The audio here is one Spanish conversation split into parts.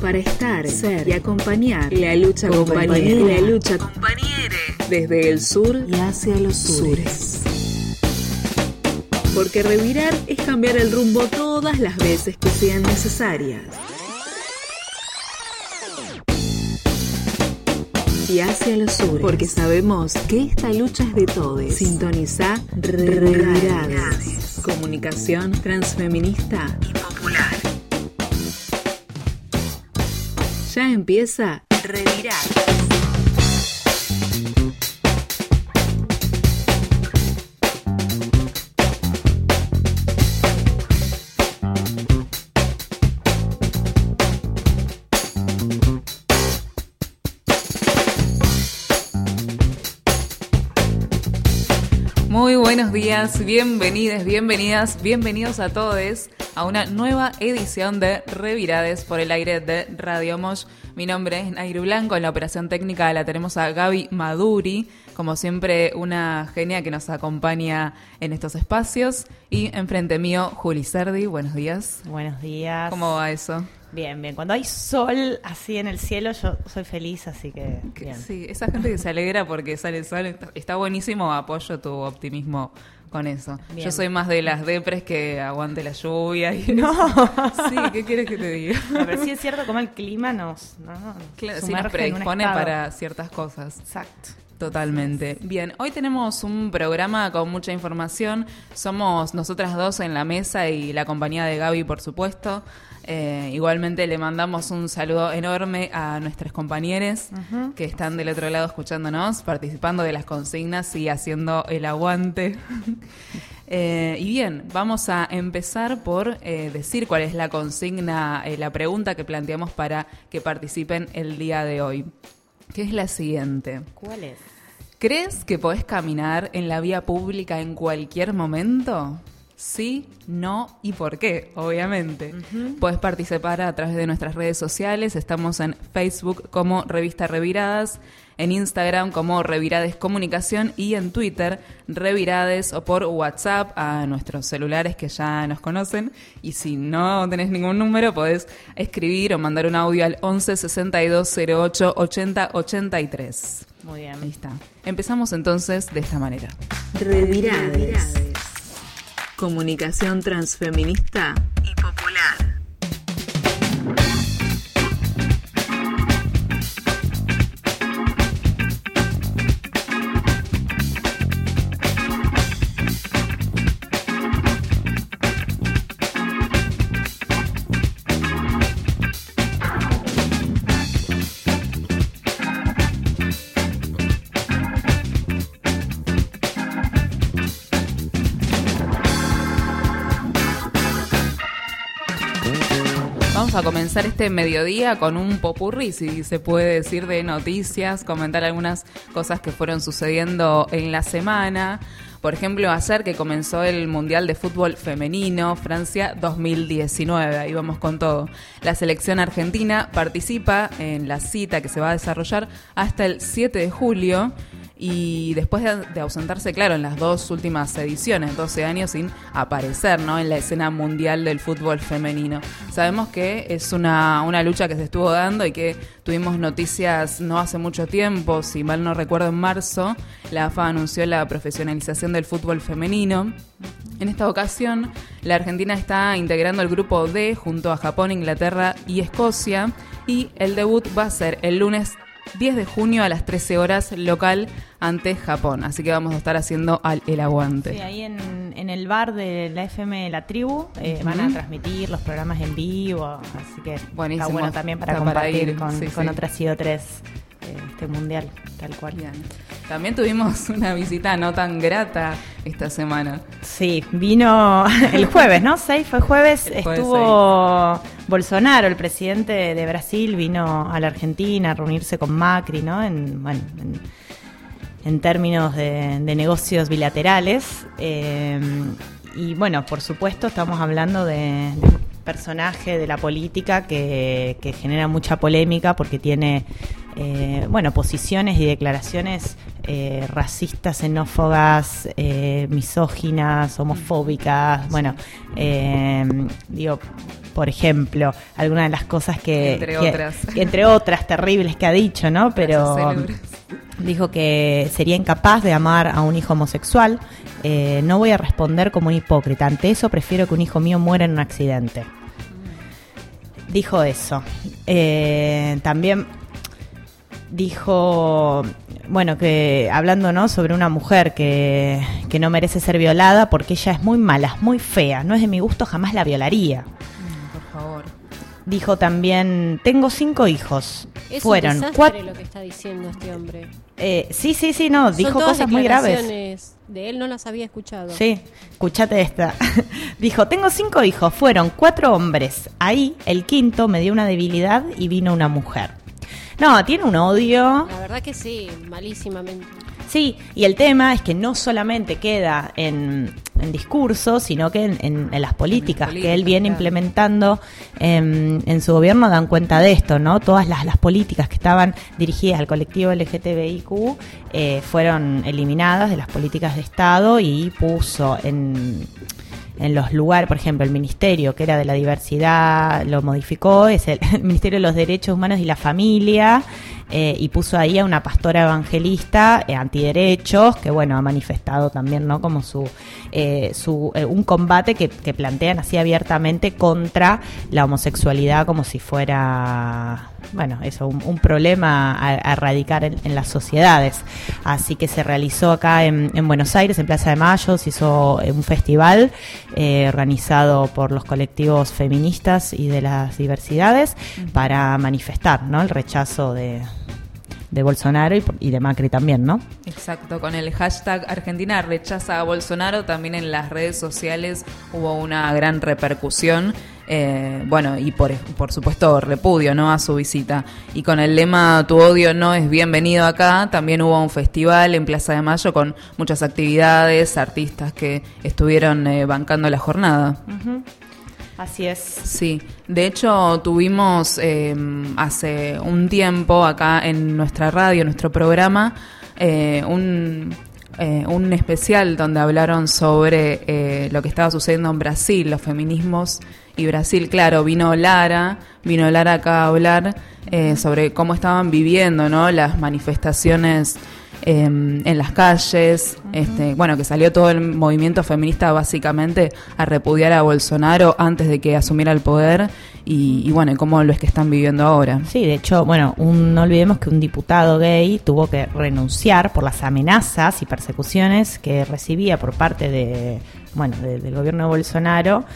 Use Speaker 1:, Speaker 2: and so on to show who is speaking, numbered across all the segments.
Speaker 1: para estar, ser y acompañar la lucha compañera, desde el sur y hacia los sures. Porque revirar es cambiar el rumbo todas las veces que sean necesarias. Y hacia los sures, porque sabemos que esta lucha es de todos. Sintoniza Revirades, comunicación transfeminista y popular. Ya empieza Revirades.
Speaker 2: Muy buenos días, bienvenidos a todos a una nueva edición de Revirades por el aire de Radio Mosh. Mi nombre es Nairu Blanco, en la operación técnica la tenemos a Gaby Maduri, como siempre una genia que nos acompaña en estos espacios, y enfrente mío Juli Cerdi. Buenos días.
Speaker 3: Buenos días.
Speaker 2: ¿Cómo va eso?
Speaker 3: Bien, bien. Cuando hay sol así en el cielo, yo soy feliz, así que bien.
Speaker 2: Sí, esa gente que se alegra porque sale el sol, está buenísimo, apoyo tu optimismo con eso. Bien. Yo soy más de las depres que aguante la lluvia. Y
Speaker 3: no.
Speaker 2: Sí, ¿qué quieres que te diga?
Speaker 3: No, pero sí es cierto como el clima nos
Speaker 2: nos predispone para ciertas cosas.
Speaker 3: Exacto.
Speaker 2: Totalmente. Bien, hoy tenemos un programa con mucha información. Somos nosotras dos en la mesa y la compañía de Gaby, por supuesto. Igualmente le mandamos un saludo enorme a nuestros compañeros que están del otro lado escuchándonos, participando de las consignas y haciendo el aguante. Y bien, vamos a empezar por decir cuál es la consigna, la pregunta que planteamos para que participen el día de hoy, que es la siguiente.
Speaker 3: ¿Cuál es?
Speaker 2: ¿Crees que podés caminar en la vía pública en cualquier momento? Sí, no y por qué, obviamente. Podés participar a través de nuestras redes sociales. Estamos en Facebook como Revista Reviradas, en Instagram como Revirades Comunicación y en Twitter Revirades, o por WhatsApp a nuestros celulares que ya nos conocen. Y si no tenés ningún número, podés escribir o mandar un audio al 11 62 08 80 83.
Speaker 3: Muy bien.
Speaker 2: Ahí está. Empezamos entonces de esta manera.
Speaker 1: Revirades. Comunicación transfeminista y popular.
Speaker 2: A comenzar este mediodía con un popurrí, si se puede decir, de noticias, comentar algunas cosas que fueron sucediendo en la semana. Por ejemplo, ayer que comenzó el Mundial de Fútbol Femenino, Francia 2019, ahí vamos con todo. La selección argentina participa en la cita que se va a desarrollar hasta el 7 de julio. Y después de ausentarse, claro, en las dos últimas ediciones, 12 años sin aparecer, ¿no?, en la escena mundial del fútbol femenino. Sabemos que es una lucha que se estuvo dando y que tuvimos noticias no hace mucho tiempo, si mal no recuerdo en marzo, la AFA anunció la profesionalización del fútbol femenino. En esta ocasión, la Argentina está integrando el grupo D junto a Japón, Inglaterra y Escocia, y el debut va a ser el lunes 10 de junio a las 13 horas local ante Japón. Así que vamos a estar haciendo el aguante.
Speaker 3: Sí, ahí en el bar de la FM La Tribu van a transmitir los programas en vivo. Así que
Speaker 2: buenísimo.
Speaker 3: Está bueno también para compartir con otras y otras este mundial, tal cual.
Speaker 2: Bien. También tuvimos una visita no tan grata esta semana.
Speaker 3: Sí, vino el jueves, ¿no? 6 fue jueves. Estuvo 6. Bolsonaro, el presidente de Brasil, vino a la Argentina a reunirse con Macri, ¿no? En términos de negocios bilaterales. Y bueno, por supuesto, estamos hablando de personaje de la política que genera mucha polémica porque tiene posiciones y declaraciones racistas, xenófobas, misóginas, homofóbicas. Bueno, digo, por ejemplo, algunas de las cosas entre otras terribles que ha dicho, ¿no? Pero dijo que sería incapaz de amar a un hijo homosexual. No voy a responder como un hipócrita. Ante eso prefiero que un hijo mío muera en un accidente. Dijo eso. También dijo, bueno, que hablando, ¿no?, sobre una mujer que no merece ser violada porque ella es muy mala, es muy fea, no es de mi gusto, jamás la violaría.
Speaker 2: Por favor.
Speaker 3: Dijo también, tengo 5 hijos.
Speaker 4: Fueron 4 lo que está diciendo este hombre.
Speaker 3: Sí, no, dijo cosas muy graves.
Speaker 4: De él no las había escuchado.
Speaker 3: Sí, escúchate esta. Dijo, tengo 5 hijos, fueron 4 hombres. Ahí, el quinto me dio una debilidad y vino una mujer. No, tiene un odio.
Speaker 4: La verdad que sí, malísimamente.
Speaker 3: Sí, y el tema es que no solamente queda en discurso, sino que en las políticas que él viene implementando en su gobierno dan cuenta de esto, ¿no? Todas las políticas que estaban dirigidas al colectivo LGTBIQ fueron eliminadas de las políticas de Estado y puso en los lugares, por ejemplo, el ministerio que era de la diversidad lo modificó, es el Ministerio de los Derechos Humanos y la Familia, y puso ahí a una pastora evangelista antiderechos que, bueno, ha manifestado también, ¿no?, como un combate que plantean así abiertamente contra la homosexualidad como si fuera, bueno, eso, un problema a erradicar en las sociedades. Así que se realizó acá en Buenos Aires, en Plaza de Mayo, se hizo un festival organizado por los colectivos feministas y de las diversidades para manifestar, ¿no?, el rechazo de Bolsonaro y de Macri también, ¿no?
Speaker 2: Exacto, con el hashtag Argentina rechaza a Bolsonaro también en las redes sociales hubo una gran repercusión, y por supuesto repudio, ¿no?, a su visita. Y con el lema Tu odio no es bienvenido acá, también hubo un festival en Plaza de Mayo con muchas actividades, artistas que estuvieron bancando la jornada. Uh-huh.
Speaker 3: Así es.
Speaker 2: Sí, de hecho tuvimos hace un tiempo acá en nuestra radio, en nuestro programa, un especial donde hablaron sobre lo que estaba sucediendo en Brasil, los feminismos y Brasil. Claro, vino Lara acá a hablar sobre cómo estaban viviendo, ¿no?, las manifestaciones en las calles, que salió todo el movimiento feminista básicamente a repudiar a Bolsonaro antes de que asumiera el poder y cómo lo es que están viviendo ahora.
Speaker 3: Sí, de hecho, no olvidemos que un diputado gay tuvo que renunciar por las amenazas y persecuciones que recibía por parte del gobierno de Bolsonaro.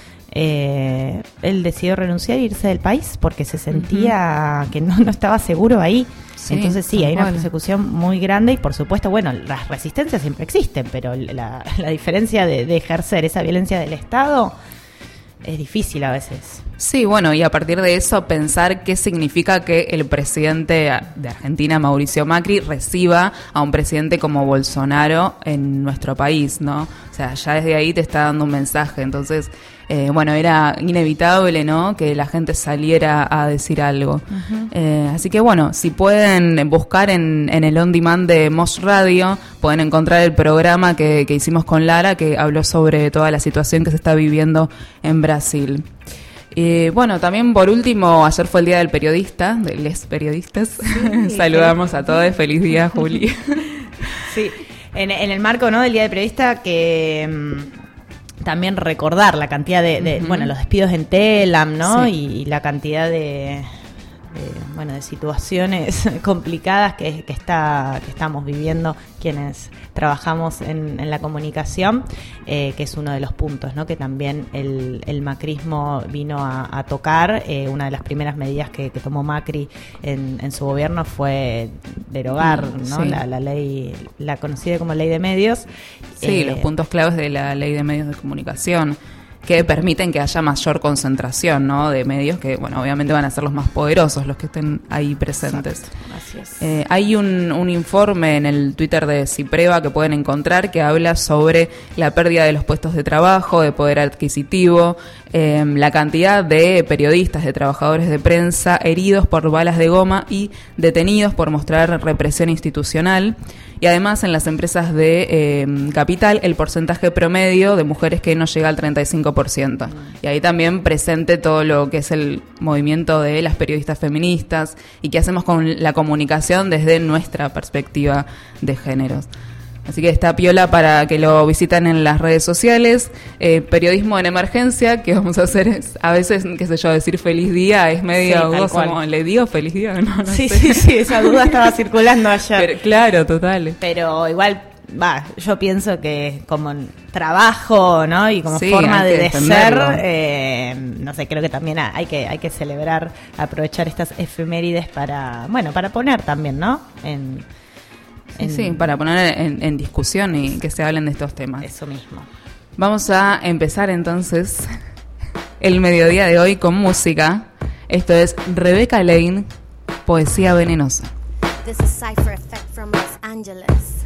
Speaker 3: Él decidió renunciar e irse del país porque se sentía que no estaba seguro ahí. Sí, entonces sí, hay una persecución muy grande y por supuesto, las resistencias siempre existen, pero la diferencia de ejercer esa violencia del Estado es difícil a veces.
Speaker 2: Sí, y a partir de eso pensar qué significa que el presidente de Argentina, Mauricio Macri, reciba a un presidente como Bolsonaro en nuestro país, ¿no? O sea, ya desde ahí te está dando un mensaje. Entonces, era inevitable, ¿no?, que la gente saliera a decir algo. Uh-huh. Así que, si pueden buscar en el on demand de Mosh Radio, pueden encontrar el programa que hicimos con Lara, que habló sobre toda la situación que se está viviendo en Brasil. También por último, ayer fue el Día del Periodista, de les periodistas. Sí, saludamos a todos, feliz día, Juli.
Speaker 3: Sí, en el marco, ¿no?, del Día del Periodista, que también recordar la cantidad de los despidos en Telam, ¿no? Sí. Y la cantidad de situaciones complicadas que estamos viviendo quienes trabajamos en la comunicación, que es uno de los puntos, ¿no?, que también el macrismo vino a tocar. Una de las primeras medidas que tomó Macri en su gobierno fue derogar, ¿no?, sí, la ley, la conocida como ley de medios.
Speaker 2: Sí, los puntos claves de la ley de medios de comunicación. que permiten que haya mayor concentración, ¿no?, de medios que, bueno, obviamente van a ser los más poderosos los que estén ahí presentes.
Speaker 3: Así es.
Speaker 2: Hay un informe en el Twitter de Cipreva que pueden encontrar que habla sobre la pérdida de los puestos de trabajo, de poder adquisitivo, la cantidad de periodistas, de trabajadores de prensa heridos por balas de goma y detenidos por mostrar represión institucional. Y además en las empresas de capital el porcentaje promedio de mujeres que no llega al 35%. Y ahí también presente todo lo que es el movimiento de las periodistas feministas y qué hacemos con la comunicación desde nuestra perspectiva de géneros. Así que está piola para que lo visiten en las redes sociales. Periodismo en emergencia, que vamos a hacer es, a veces, qué sé yo, decir feliz día es medio dudoso, como le digo feliz día, no
Speaker 3: sí,
Speaker 2: sé.
Speaker 3: sí, esa duda estaba circulando ayer.
Speaker 2: Pero, claro, total.
Speaker 3: Pero igual, yo pienso que como trabajo, ¿no? Y como
Speaker 2: sí,
Speaker 3: forma de
Speaker 2: ser,
Speaker 3: no sé, creo que también hay que celebrar, aprovechar estas efemérides para poner también, ¿no?
Speaker 2: Sí, para poner en discusión y que se hablen de estos temas.
Speaker 3: Eso mismo.
Speaker 2: Vamos a empezar entonces el mediodía de hoy con música. Esto es Rebecca Lane, Poesía Venenosa.
Speaker 5: This is Cypher Effect from Los Angeles.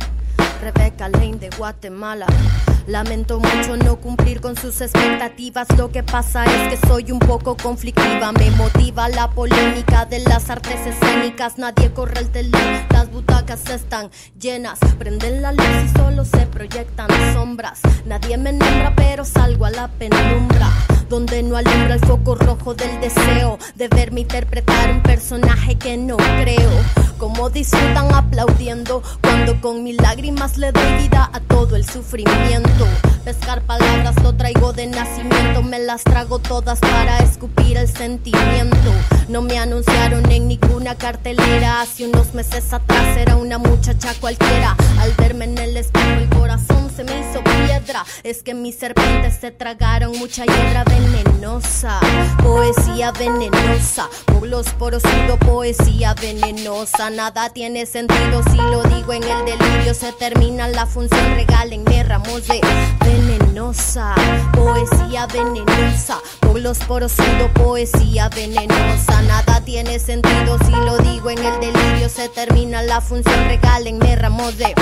Speaker 5: Rebecca Lane de Guatemala. Lamento mucho no cumplir con sus expectativas. Lo que pasa es que soy un poco conflictiva. Me motiva la polémica de las artes escénicas. Nadie corre el telón, las butacas están llenas. Prenden la luz y solo se proyectan sombras. Nadie me nombra pero salgo a la penumbra, donde no alumbra el foco rojo del deseo de verme interpretar un personaje que no creo. Como disfrutan aplaudiendo cuando con mis lágrimas le doy vida a todo el sufrimiento. Pescar palabras lo traigo de nacimiento, me las trago todas para escupir el sentimiento. No me anunciaron en ninguna cartelera, hace unos meses atrás era una muchacha cualquiera. Al verme en el espejo el corazón se me hizo piedra. Es que mis serpientes se tragaron mucha hiedra venenosa. Poesía venenosa, por los poros sudo poesía venenosa. Nada tiene sentido si lo digo en el delirio. Se termina la función, regálenme ramos de venenosa. Poesía venenosa, por los poros sudo poesía venenosa. Nada tiene sentido si lo digo en el delirio. Se termina la función, regálenme ramos de...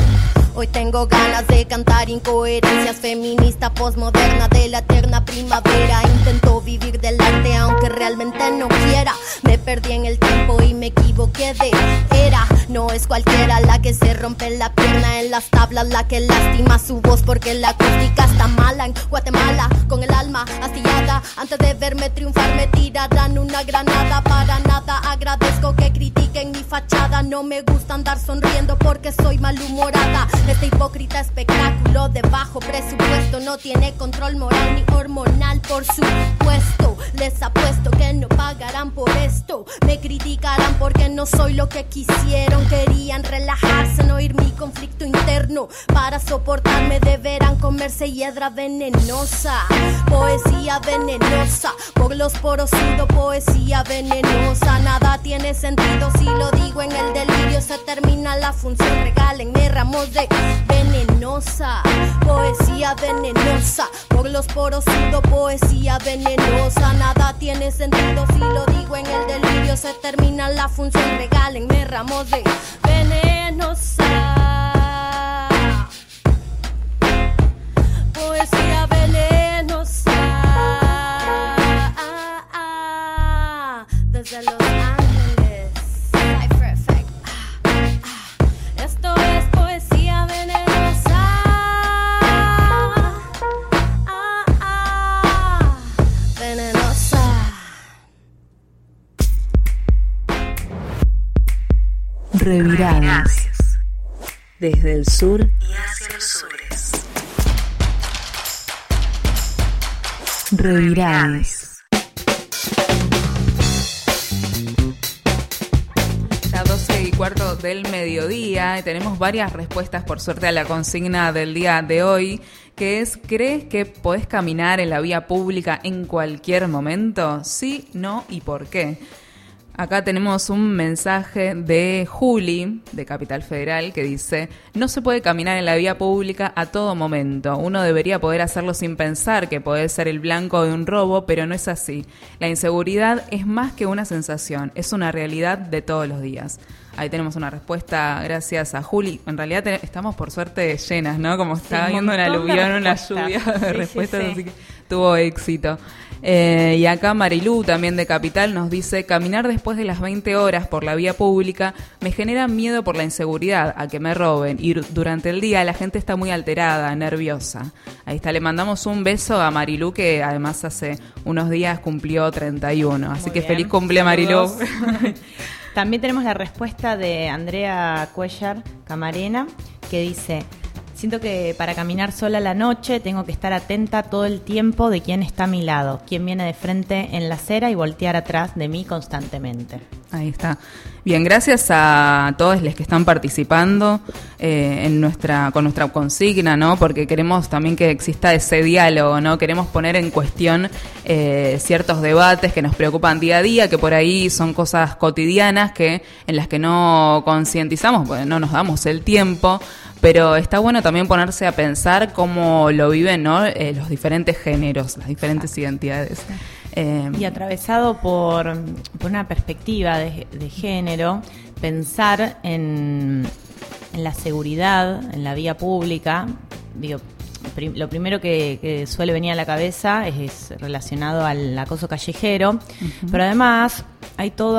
Speaker 5: Hoy tengo ganas de cantar incoherencias, feminista postmoderna de la eterna primavera. Intento vivir del arte aunque realmente no quiera. Me perdí en el tiempo y me equivoqué de era. No es cualquiera la que se rompe la pierna en las tablas, la que lastima su voz porque la acústica está mala. En Guatemala con el alma astillada, antes de verme triunfar me tirarán una granada. Para nada agradezco que critiquen mi fachada. No me gusta andar sonriendo porque soy malhumorada. Este hipócrita espectáculo de bajo presupuesto no tiene control moral ni hormonal, por supuesto. Les apuesto que no pagarán por esto. Me criticarán porque no soy lo que quisieron. Querían relajarse, no oír mi conflicto interno. Para soportarme deberán comerse hiedra venenosa. Poesía venenosa, por los poros sudo poesía venenosa. Nada tiene sentido si lo digo en el delirio. Se termina la función, regálenme ramos de venenosa. Poesía venenosa, por los poros sudo poesía venenosa. Nada tiene sentido si lo digo en el delirio. Se termina la función, regálenme ramos de venenosa. Poesía venenosa. Desde Los Ángeles, Cypher Effect. Esto es poesía venenosa. Venenosa.
Speaker 1: Reviradas. Desde el sur y hacia los sures. Reviradas.
Speaker 2: Ya 12:15 del mediodía y tenemos varias respuestas por suerte a la consigna del día de hoy, que es: ¿crees que podés caminar en la vía pública en cualquier momento? Sí, no y por qué. Acá tenemos un mensaje de Juli, de Capital Federal, que dice: no se puede caminar en la vía pública a todo momento. Uno debería poder hacerlo sin pensar que puede ser el blanco de un robo, pero no es así. La inseguridad es más que una sensación, es una realidad de todos los días. Ahí tenemos una respuesta gracias a Juli. En realidad estamos por suerte llenas, ¿no? Como está viendo una aluvión, una lluvia de respuestas, así que tuvo éxito. Y acá Marilú, también de Capital, nos dice: caminar después de las 20 horas por la vía pública me genera miedo por la inseguridad, a que me roben. Y durante el día la gente está muy alterada, nerviosa. Ahí está, le mandamos un beso a Marilú, que además hace unos días cumplió 31. Así que feliz cumple, Marilú.
Speaker 3: También tenemos la respuesta de Andrea Cuellar Camarena, que dice: siento que para caminar sola a la noche tengo que estar atenta todo el tiempo de quién está a mi lado, quién viene de frente en la acera y voltear atrás de mí constantemente.
Speaker 2: Ahí está. Bien, gracias a todos los que están participando con nuestra consigna, ¿no? Porque queremos también que exista ese diálogo, ¿no? Queremos poner en cuestión ciertos debates que nos preocupan día a día, que por ahí son cosas cotidianas en las que no concientizamos, porque no nos damos el tiempo. Pero está bueno también ponerse a pensar cómo lo viven, ¿no? Los diferentes géneros, las diferentes identidades.
Speaker 3: Y atravesado por una perspectiva de género, pensar en la seguridad, en la vía pública. Digo, lo primero que suele venir a la cabeza es relacionado al acoso callejero, pero además hay todo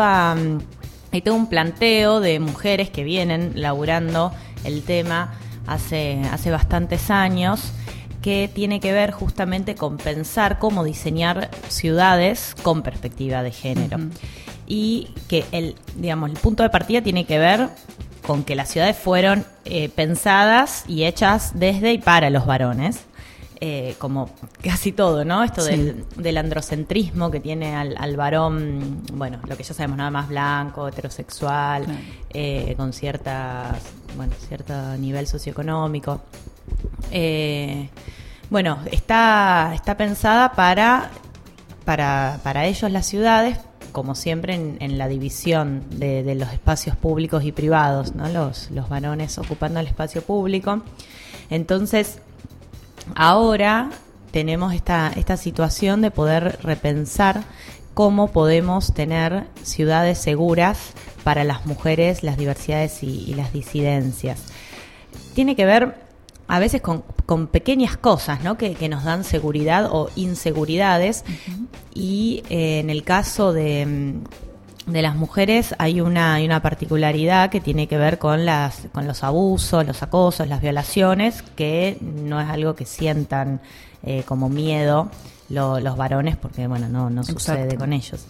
Speaker 3: un planteo de mujeres que vienen laburando el tema hace bastantes años, que tiene que ver justamente con pensar cómo diseñar ciudades con perspectiva de género. Y que el punto de partida tiene que ver con que las ciudades fueron pensadas y hechas desde y para los varones. Como casi todo, ¿no? Esto del androcentrismo que tiene al varón, bueno, lo que ya sabemos, nada más blanco, heterosexual, con cierto nivel socioeconómico. Bueno, está pensada para ellos las ciudades, como siempre en la división de los espacios públicos y privados, ¿no? Los varones ocupando el espacio público. Entonces, ahora tenemos esta situación de poder repensar cómo podemos tener ciudades seguras para las mujeres, las diversidades y las disidencias. Tiene que ver a veces con pequeñas cosas, ¿no? que nos dan seguridad o inseguridades. Y en el caso de las mujeres hay una particularidad que tiene que ver con los abusos, los acosos, las violaciones, que no es algo que sientan como miedo los varones, porque bueno, no sucede con ellos.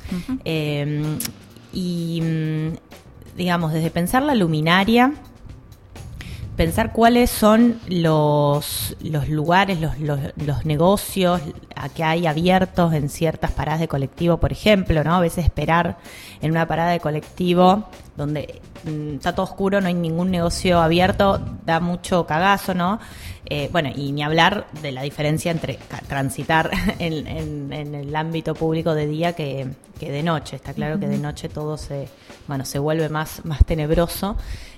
Speaker 3: Digamos, desde pensar la luminaria, pensar cuáles son los lugares, los negocios que hay abiertos en ciertas paradas de colectivo, por ejemplo, ¿no? A veces esperar en una parada de colectivo donde está todo oscuro, no hay ningún negocio abierto, da mucho cagazo, ¿no? Bueno, y ni hablar de la diferencia entre transitar en el ámbito público de día que de noche. Está claro que de noche todo se vuelve más tenebroso.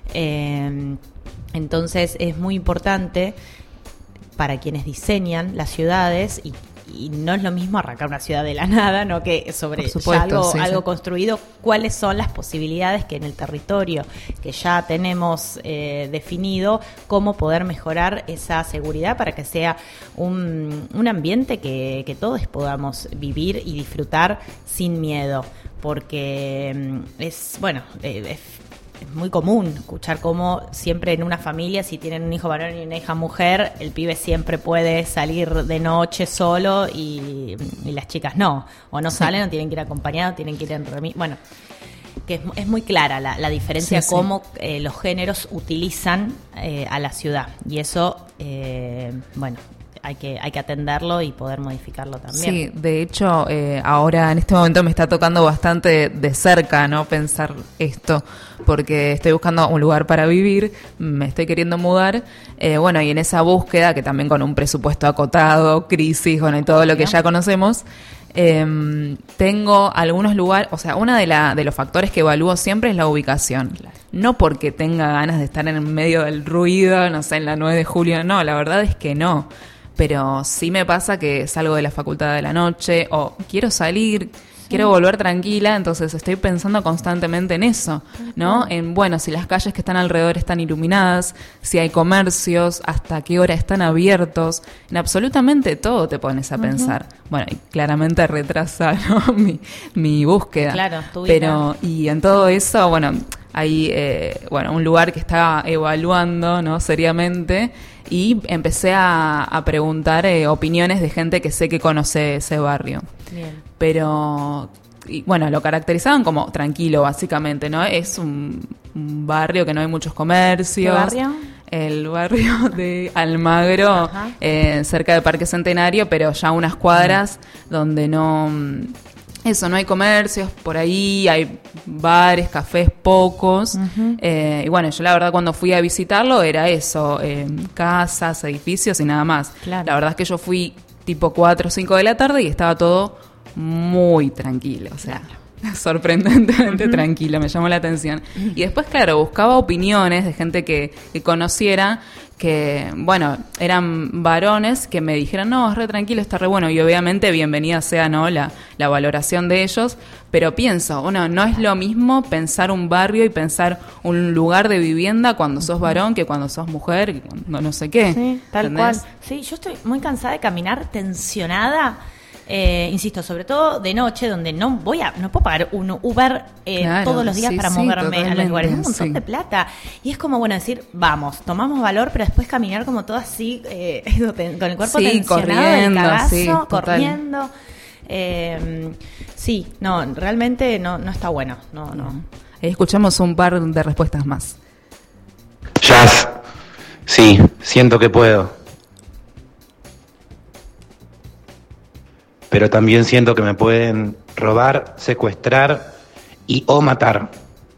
Speaker 3: Entonces es muy importante para quienes diseñan las ciudades, y no es lo mismo arrancar una ciudad de la nada, no que sobre algo construido, cuáles son las posibilidades que en el territorio que ya tenemos definido, cómo poder mejorar esa seguridad para que sea un ambiente que todos podamos vivir y disfrutar sin miedo, porque es muy común escuchar cómo siempre en una familia, si tienen un hijo varón y una hija mujer, el pibe siempre puede salir de noche solo y las chicas no, o no salen, o tienen que ir acompañados, tienen que ir en remis. Bueno, que es muy clara la diferencia, cómo los géneros utilizan a la ciudad, y eso, hay que atenderlo y poder modificarlo también.
Speaker 2: Sí, de hecho, ahora en este momento me está tocando bastante de cerca, ¿no? Pensar esto, porque estoy buscando un lugar para vivir, me estoy queriendo mudar, y en esa búsqueda, que también con un presupuesto acotado, crisis, y todo lo que ya conocemos, Tengo algunos lugares, o sea, uno de los factores que evalúo siempre es la ubicación. Claro. No porque tenga ganas de estar en medio del ruido, no sé, en la 9 de julio, no, la verdad es que no. Pero sí me pasa que salgo de la facultad de la noche o quiero salir, quiero volver tranquila, entonces estoy pensando constantemente en eso, ¿no? En, bueno, si las calles que están alrededor están iluminadas, si hay comercios, hasta qué hora están abiertos, en absolutamente todo te pones a pensar. Bueno, y claramente retrasa, ¿no? mi búsqueda.
Speaker 3: Claro, tu vida.
Speaker 2: Pero, y en todo eso, bueno, hay un lugar que está evaluando, ¿no? Seriamente, y empecé a preguntar opiniones de gente que sé que conoce ese barrio.
Speaker 3: Bien.
Speaker 2: Pero, y bueno, lo caracterizaban como tranquilo, básicamente, ¿no? Es un barrio que no hay muchos comercios.
Speaker 3: ¿Qué barrio?
Speaker 2: El barrio de Almagro, cerca del Parque Centenario, pero ya unas cuadras donde no hay comercios, por ahí hay bares, cafés, pocos. Y bueno, yo la verdad cuando fui a visitarlo era eso, casas, edificios y nada más.
Speaker 3: Claro.
Speaker 2: La verdad es que yo fui tipo 4 o 5 de la tarde y estaba todo muy tranquilo, o sea, sorprendentemente tranquilo, me llamó la atención. Y después, claro, buscaba opiniones de gente que conociera, que, bueno, eran varones que me dijeron, no, es re tranquilo, está re bueno, y obviamente bienvenida sea, ¿no?, la valoración de ellos, pero pienso, bueno, no es lo mismo pensar un barrio y pensar un lugar de vivienda cuando sos varón que cuando sos mujer, que cuando no sé qué.
Speaker 3: Sí, tal
Speaker 2: ¿entendés?
Speaker 3: cual. Sí, yo estoy muy cansada de caminar tensionada. Insisto, sobre todo de noche, donde no puedo pagar un Uber
Speaker 2: Claro,
Speaker 3: todos los días para moverme a los lugares. Es un montón
Speaker 2: sí.
Speaker 3: de plata. Y es como, bueno, decir, vamos, tomamos valor, pero después caminar como todo así, con el cuerpo tensionado,
Speaker 2: corriendo,
Speaker 3: el cagazo,
Speaker 2: sí, total.
Speaker 3: corriendo. Sí, no, realmente no está bueno. No.
Speaker 2: Escuchamos un par de respuestas más.
Speaker 6: Jazz, sí, siento que puedo. Pero también siento que me pueden robar, secuestrar y o matar.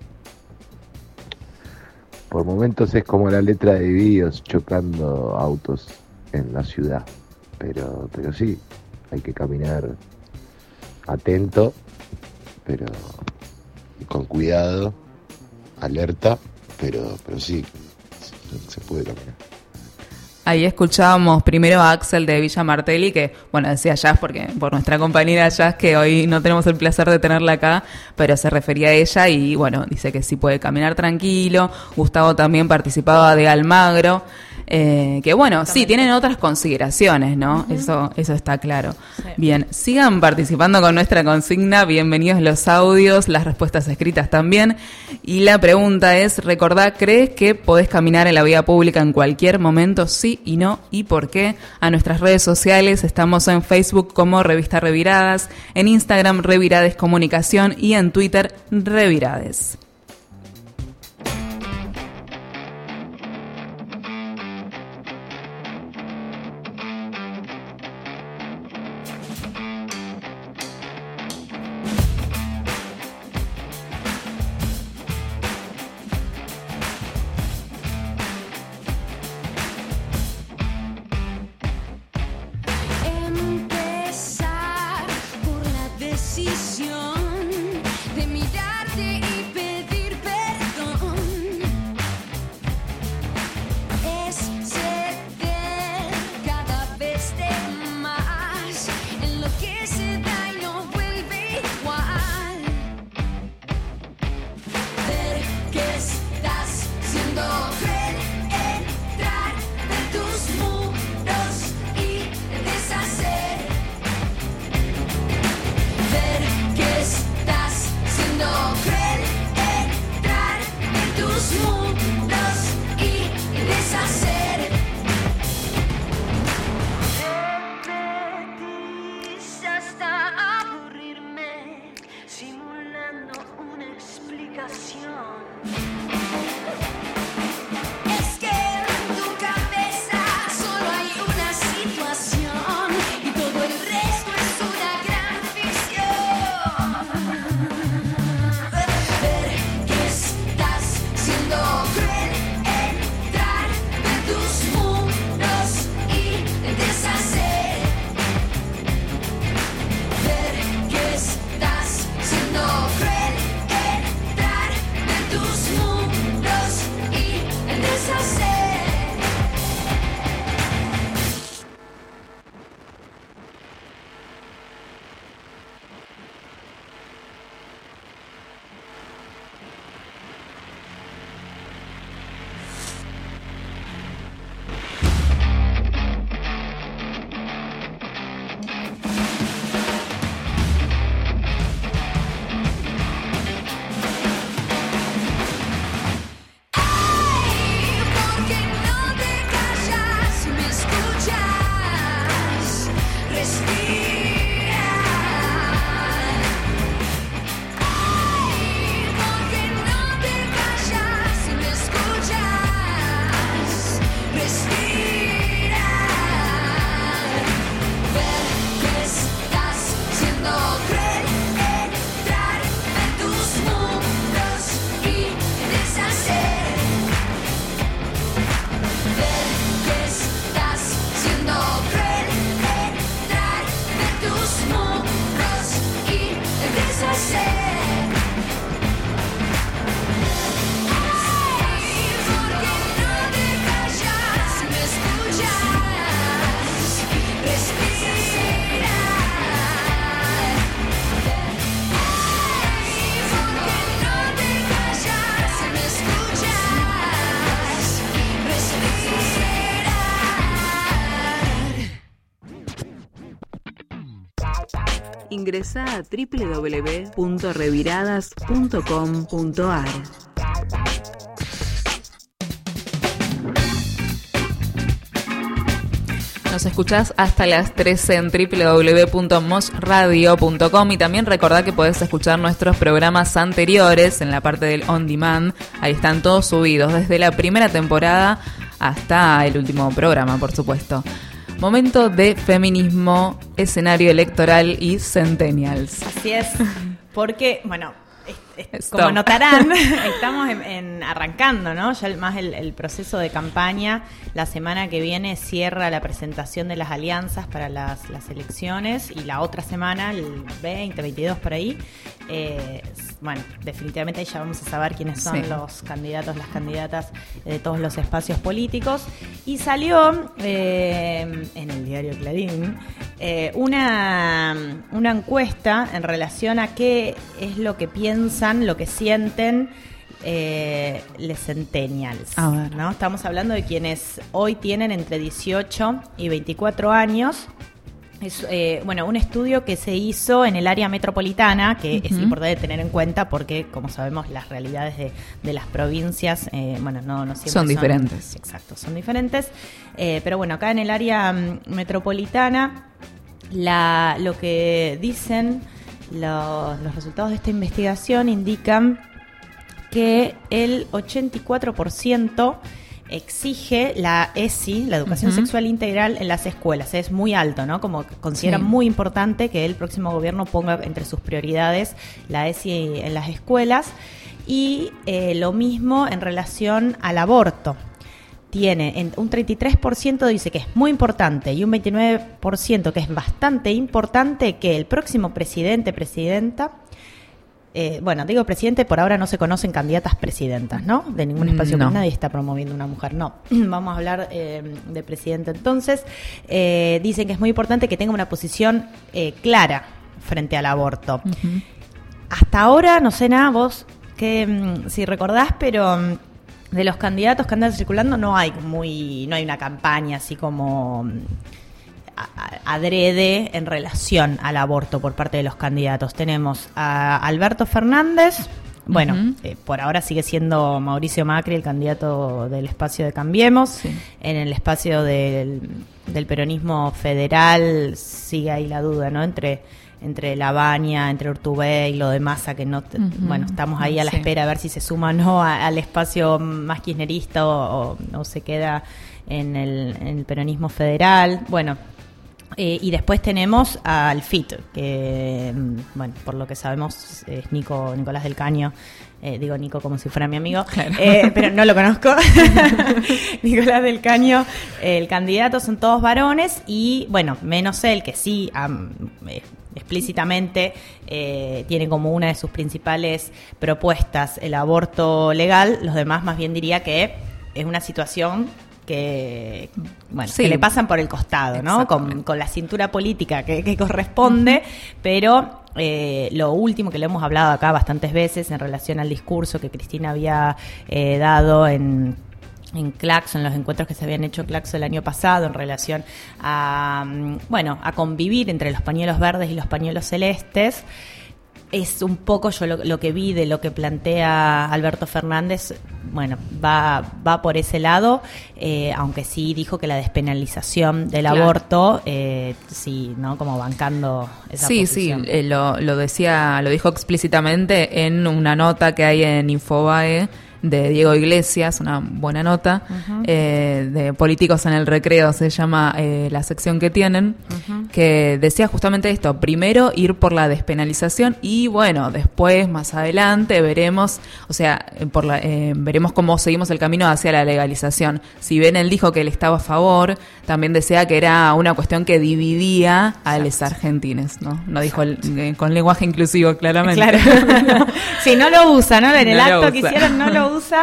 Speaker 7: Por momentos es como la letra de Divididos chocando autos en la ciudad. Pero sí, hay que caminar atento, pero con cuidado, alerta, pero sí, se puede caminar.
Speaker 2: Ahí escuchábamos primero a Axel de Villa Martelli, que, bueno, decía Jazz porque por nuestra compañera Jazz, que hoy no tenemos el placer de tenerla acá, pero se refería a ella y, bueno, dice que sí puede caminar tranquilo. Gustavo también participaba de Almagro, que, bueno, sí, tienen otras consideraciones, ¿no? Eso está claro.
Speaker 3: Sí.
Speaker 2: Bien, sigan participando con nuestra consigna, bienvenidos los audios, las respuestas escritas también. Y la pregunta es, recordá, ¿crees que podés caminar en la vía pública en cualquier momento? Sí y no, ¿y por qué? A nuestras redes sociales, estamos en Facebook como Revista Reviradas, en Instagram Revirades Comunicación y en Twitter Revirades.
Speaker 8: De mirarte y pedir perdón. Ver
Speaker 1: Ingresá a www.reviradas.com.ar.
Speaker 2: Nos escuchás hasta las 13 en www.mosradio.com y también recordá que podés escuchar nuestros programas anteriores en la parte del On Demand. Ahí están todos subidos, desde la primera temporada hasta el último programa, por supuesto. Momento de feminismo, escenario electoral y centennials.
Speaker 3: Así es, porque, bueno, como notarán, estamos arrancando, ¿no? Ya más el proceso de campaña. La semana que viene cierra la presentación de las alianzas para las elecciones y la otra semana, el 20, 22 por ahí, bueno, definitivamente ya vamos a saber quiénes son los candidatos, las candidatas de todos los espacios políticos. Y salió en el diario Clarín una encuesta en relación a qué es lo que piensan, lo que sienten les centennials, ¿no? Estamos hablando de quienes hoy tienen entre 18 y 24 años. Es bueno, un estudio que se hizo en el área metropolitana, que es importante tener en cuenta porque, como sabemos, las realidades de las provincias, bueno, no siempre
Speaker 2: son diferentes.
Speaker 3: Exacto, son diferentes. Pero bueno, acá en el área metropolitana, lo que dicen los resultados de esta investigación indican que el 84% exige la ESI, la educación sexual integral, en las escuelas. Es muy alto, ¿no? Como consideran muy importante que el próximo gobierno ponga entre sus prioridades la ESI en las escuelas. Y lo mismo en relación al aborto. Tiene un 33% dice que es muy importante y un 29% que es bastante importante que el próximo presidente, presidenta, bueno, digo presidente, por ahora no se conocen candidatas presidentas, ¿no? De ningún espacio, no. Nadie está promoviendo una mujer, no. Vamos a hablar de presidente entonces. Dicen que es muy importante que tenga una posición clara frente al aborto. Hasta ahora, no sé nada, vos, que si recordás, pero de los candidatos que andan circulando no hay una campaña así como adrede en relación al aborto por parte de los candidatos. Tenemos a Alberto Fernández, bueno, por ahora sigue siendo Mauricio Macri el candidato del espacio de Cambiemos. En el espacio del peronismo federal sigue ahí la duda, ¿no? Entre Labaña, entre Urtubey y lo de Massa, que no, bueno, estamos ahí a la espera a ver si se suma o no al espacio más kirchnerista o se queda en el peronismo federal. Bueno, y después tenemos al FIT, que, bueno, por lo que sabemos es Nicolás del Caño. Digo Nico como si fuera mi amigo, claro. Pero no lo conozco. Nicolás del Caño, el candidato, son todos varones y, bueno, menos él, que sí explícitamente tiene como una de sus principales propuestas el aborto legal. Los demás más bien diría que es una situación que, bueno, que le pasan por el costado, ¿no? Con la cintura política que corresponde, pero lo último que le hemos hablado acá bastantes veces en relación al discurso que Cristina había dado en Claxo, en los encuentros que se habían hecho en Claxo el año pasado en relación a, bueno, a convivir entre los pañuelos verdes y los pañuelos celestes. Es un poco yo lo que vi de lo que plantea Alberto Fernández, bueno, va por ese lado, aunque sí dijo que la despenalización del aborto, sí, ¿no? Como bancando esa posición.
Speaker 2: Sí, lo dijo explícitamente en una nota que hay en Infobae de Diego Iglesias, una buena nota, de Políticos en el Recreo, se llama la sección que tienen, que decía justamente esto: primero ir por la despenalización y, bueno, después, más adelante, veremos, o sea, veremos cómo seguimos el camino hacia la legalización. Si bien él dijo que él estaba a favor, también decía que era una cuestión que dividía a los argentines, ¿no? No dijo con lenguaje inclusivo, claramente.
Speaker 3: Claro. Sí, no lo usa, ¿no? En el acto que hicieron no lo usa.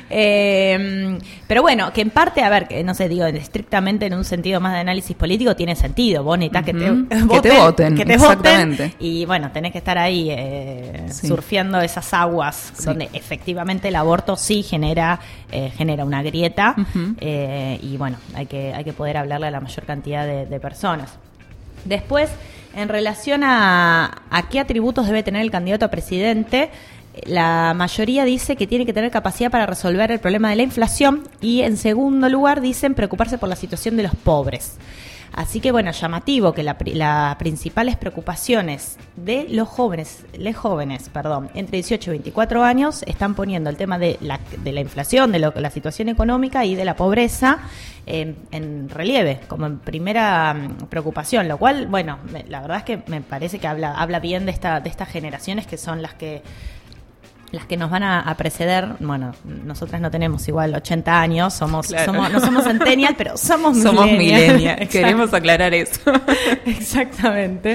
Speaker 3: Pero bueno, que en parte, a ver, que no sé, digo, estrictamente en un sentido más de análisis político tiene sentido. Vos necesitas que te voten. Exactamente. Y bueno, tenés que estar ahí surfeando esas aguas donde efectivamente el aborto sí genera una grieta, y bueno, hay que poder hablarle a la mayor cantidad de personas. Después, En relación a qué atributos debe tener el candidato a presidente, la mayoría dice que tiene que tener capacidad para resolver el problema de la inflación y, en segundo lugar, dicen preocuparse por la situación de los pobres. Así que, bueno, llamativo que las principales preocupaciones de los jóvenes, entre 18 y 24 años, están poniendo el tema de la inflación, de la situación económica y de la pobreza en relieve, como en primera preocupación, lo cual, bueno, la verdad es que me parece que habla bien de estas generaciones que son las que nos van a preceder. Bueno, nosotras no tenemos igual 80 años, no somos centennial, pero somos millennial.
Speaker 2: Queremos aclarar eso.
Speaker 3: Exactamente.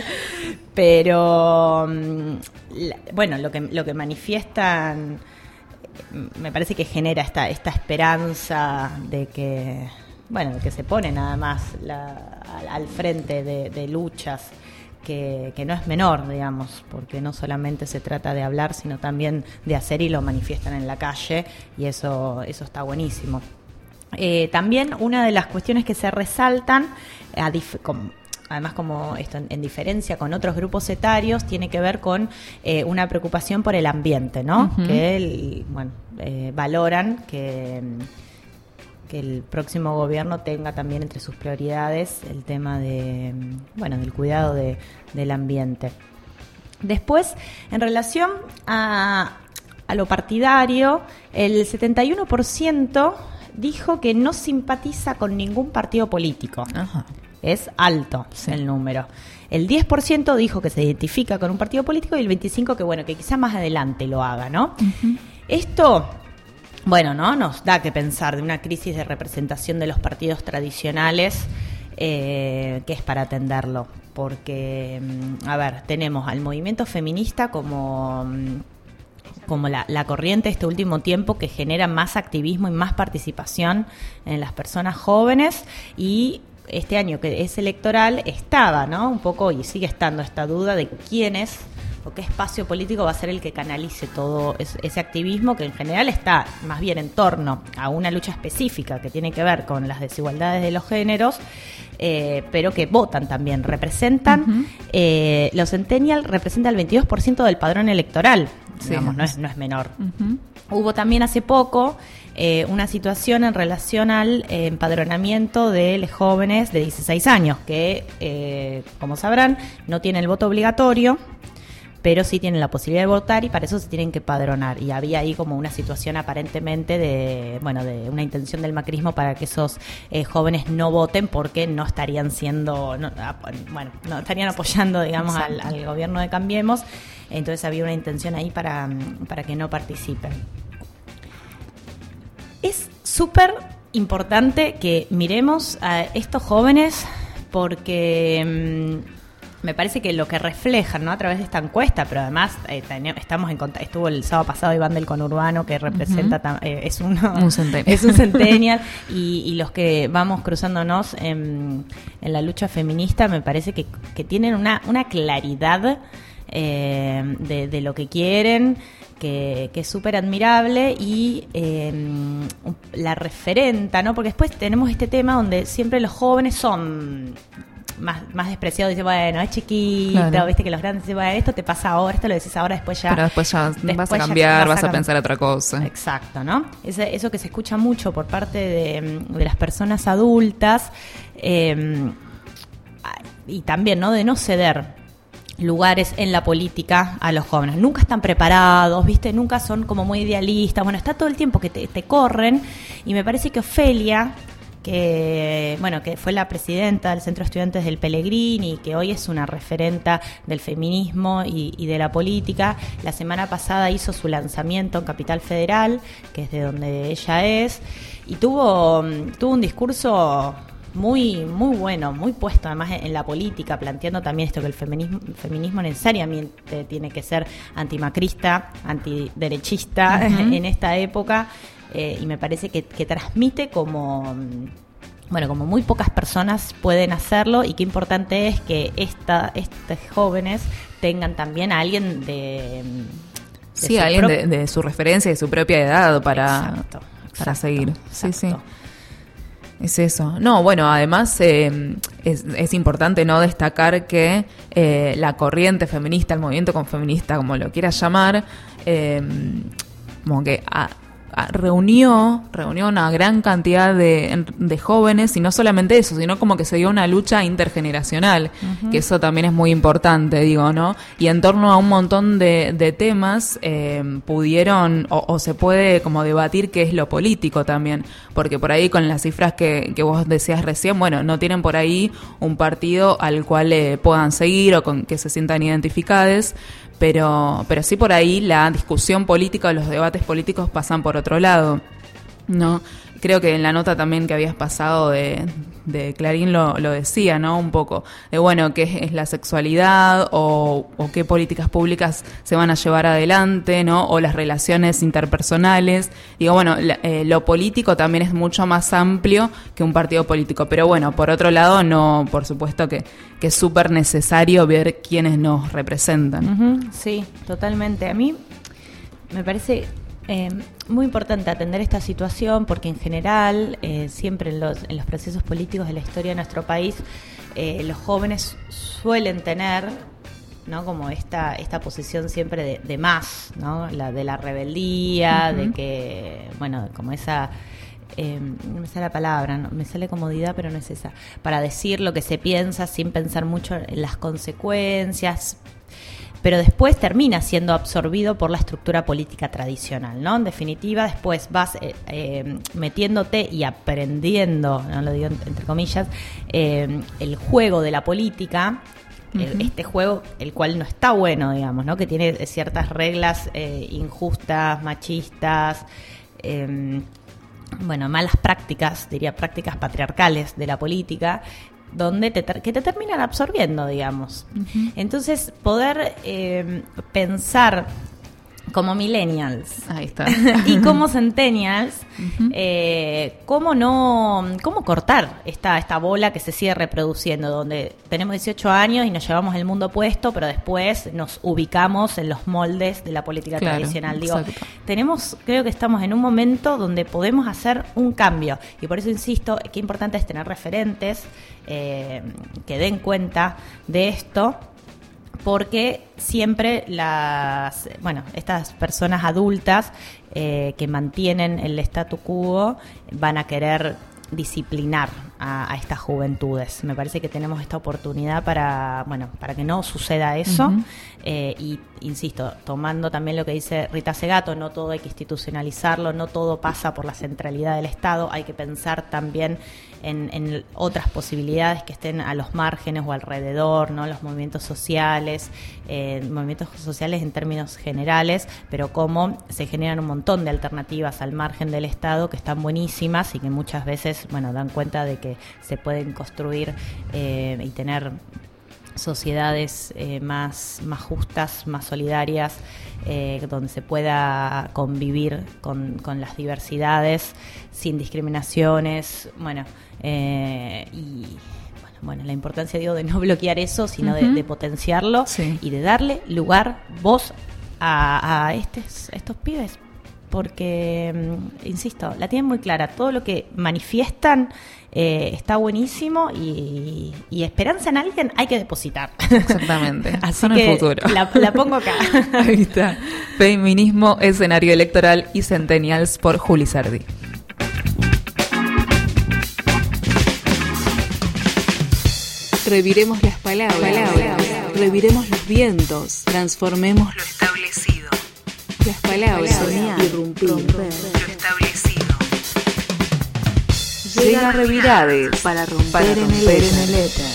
Speaker 3: Pero bueno, lo que manifiestan me parece que genera esta esperanza de que, bueno, que se pone nada más al frente de luchas que no es menor, digamos, porque no solamente se trata de hablar, sino también de hacer, y lo manifiestan en la calle, y eso está buenísimo. También una de las cuestiones que se resaltan, además como esto en diferencia con otros grupos etarios, tiene que ver con una preocupación por el ambiente, ¿no? Uh-huh. Que valoran que el próximo gobierno tenga también entre sus prioridades el tema del cuidado del ambiente. Después, en relación a lo partidario, el 71% dijo que no simpatiza con ningún partido político. Ajá. Es alto, sí, el número. El 10% dijo que se identifica con un partido político y el 25% que quizá más adelante lo haga, ¿no? Uh-huh. Esto, bueno, ¿no? Nos da que pensar de una crisis de representación de los partidos tradicionales que es para atenderlo. Porque, tenemos al movimiento feminista como la corriente este último tiempo que genera más activismo y más participación en las personas jóvenes, y este año que es electoral estaba, ¿no? Un poco, y sigue estando esta duda de quién es o qué espacio político va a ser el que canalice todo ese activismo, que en general está más bien en torno a una lucha específica que tiene que ver con las desigualdades de los géneros, pero que votan también, representan. Uh-huh. Los Centennial representan el 22% del padrón electoral, sí, digamos, no es menor. Uh-huh. Hubo también hace poco una situación en relación al empadronamiento de los jóvenes de 16 años, que, como sabrán, no tienen el voto obligatorio, pero sí tienen la posibilidad de votar, y para eso se tienen que padronar. Y había ahí como una situación aparentemente de una intención del macrismo para que esos jóvenes no voten, porque no estarían no estarían apoyando, digamos, al gobierno de Cambiemos. Entonces había una intención ahí para que no participen. Es súper importante que miremos a estos jóvenes, porque me parece que lo que reflejan, ¿no?, a través de esta encuesta, pero además estamos en contacto. Estuvo el sábado pasado Iván del Conurbano, que representa, uh-huh, es un centennial, y los que vamos cruzándonos en la lucha feminista, me parece que tienen una claridad de lo que quieren, que es súper admirable, y la referenta, ¿no? Porque después tenemos este tema donde siempre los jóvenes son más despreciados. Dicen, bueno, es chiquito, claro, viste que los grandes dicen, bueno, esto te pasa ahora, esto lo decís ahora, después ya vas a cambiar, vas a pensar otra cosa. Exacto, ¿no? Eso que se escucha mucho por parte de las personas adultas, y también, ¿no?, de no ceder lugares en la política a los jóvenes. Nunca están preparados, ¿viste? Nunca son como muy idealistas. Bueno, está todo el tiempo que te corren, y me parece que Ofelia, que fue la presidenta del Centro de Estudiantes del Pellegrini, y que hoy es una referenta del feminismo y de la política, la semana pasada hizo su lanzamiento en Capital Federal, que es de donde ella es, y tuvo un discurso muy, muy bueno, muy puesto además en la política, planteando también esto, que el feminismo necesariamente tiene que ser antimacrista, antiderechista, uh-huh, en esta época, y me parece que transmite como muy pocas personas pueden hacerlo, y qué importante es que estos jóvenes tengan también a alguien de alguien de su referencia, de su propia edad para seguir. Exacto. Sí.
Speaker 2: Es eso. No, bueno, además es importante no destacar que la corriente feminista, el movimiento feminista, como lo quieras llamar, como que reunió una gran cantidad de jóvenes, y no solamente eso, sino como que se dio una lucha intergeneracional, que eso también es muy importante, digo, ¿no? Y en torno a un montón de temas pudieron, o se puede como debatir qué es lo político también, porque por ahí con las cifras que vos decías recién, bueno, no tienen por ahí un partido al cual puedan seguir o con que se sientan identificados, pero sí por ahí la discusión política o los debates políticos pasan por otro lado, ¿no? Creo que en la nota también que habías pasado de Clarín lo decía, ¿no? Un poco de, bueno, qué es la sexualidad o qué políticas públicas se van a llevar adelante, ¿no? O las relaciones interpersonales. Digo, bueno, lo político también es mucho más amplio que un partido político. Pero bueno, por otro lado, no, por supuesto que es súper necesario ver quiénes nos representan.
Speaker 3: Sí, totalmente. A mí me parece muy importante atender esta situación porque en general, siempre en los procesos políticos de la historia de nuestro país, los jóvenes suelen tener, ¿no? Como esta posición siempre de más, ¿no? La de la rebeldía, de que, bueno, como esa... no me sale la palabra, no me sale comodidad, pero no es esa, para decir lo que se piensa sin pensar mucho en las consecuencias, pero después termina siendo absorbido por la estructura política tradicional, ¿no? En definitiva, después vas metiéndote y aprendiendo, no lo digo entre comillas, el juego de la política, este juego, el cual no está bueno, digamos, ¿no? Que tiene ciertas reglas injustas, machistas, bueno, malas prácticas, diría prácticas patriarcales de la política, donde que te terminan absorbiendo, digamos. Entonces, poder pensar como millennials,
Speaker 2: ahí está,
Speaker 3: y como centennials, cómo cortar esta bola que se sigue reproduciendo, donde tenemos 18 años y nos llevamos el mundo puesto, pero después nos ubicamos en los moldes de la política tradicional. Digo, creo que estamos en un momento donde podemos hacer un cambio, y por eso insisto, qué importante es tener referentes que den cuenta de esto, porque siempre estas personas adultas que mantienen el statu quo van a querer disciplinar a estas juventudes. Me parece que tenemos esta oportunidad para que no suceda eso. Y insisto, tomando también lo que dice Rita Segato, no todo hay que institucionalizarlo, no todo pasa por la centralidad del Estado, hay que pensar también en otras posibilidades que estén a los márgenes o alrededor, ¿no? Los movimientos sociales en términos generales, pero cómo se generan un montón de alternativas al margen del Estado que están buenísimas y que muchas veces, dan cuenta de que se pueden construir y tener sociedades más justas, más solidarias, donde se pueda convivir con las diversidades sin discriminaciones, la importancia, de no bloquear eso, sino de potenciarlo y de darle lugar, voz a estos pibes, porque, insisto, la tienen muy clara, todo lo que manifiestan está buenísimo y esperanza en alguien hay que depositar.
Speaker 2: Exactamente.
Speaker 3: Así
Speaker 2: son
Speaker 3: que
Speaker 2: el futuro.
Speaker 3: La pongo acá.
Speaker 2: Ahí está. Feminismo, escenario electoral y Centennials por Juli Sardi.
Speaker 1: Reviremos las palabras, reviremos los vientos, transformemos lo establecido. Las palabras, irrumpir, lo establecido. Llega Revirades para romper en el éter.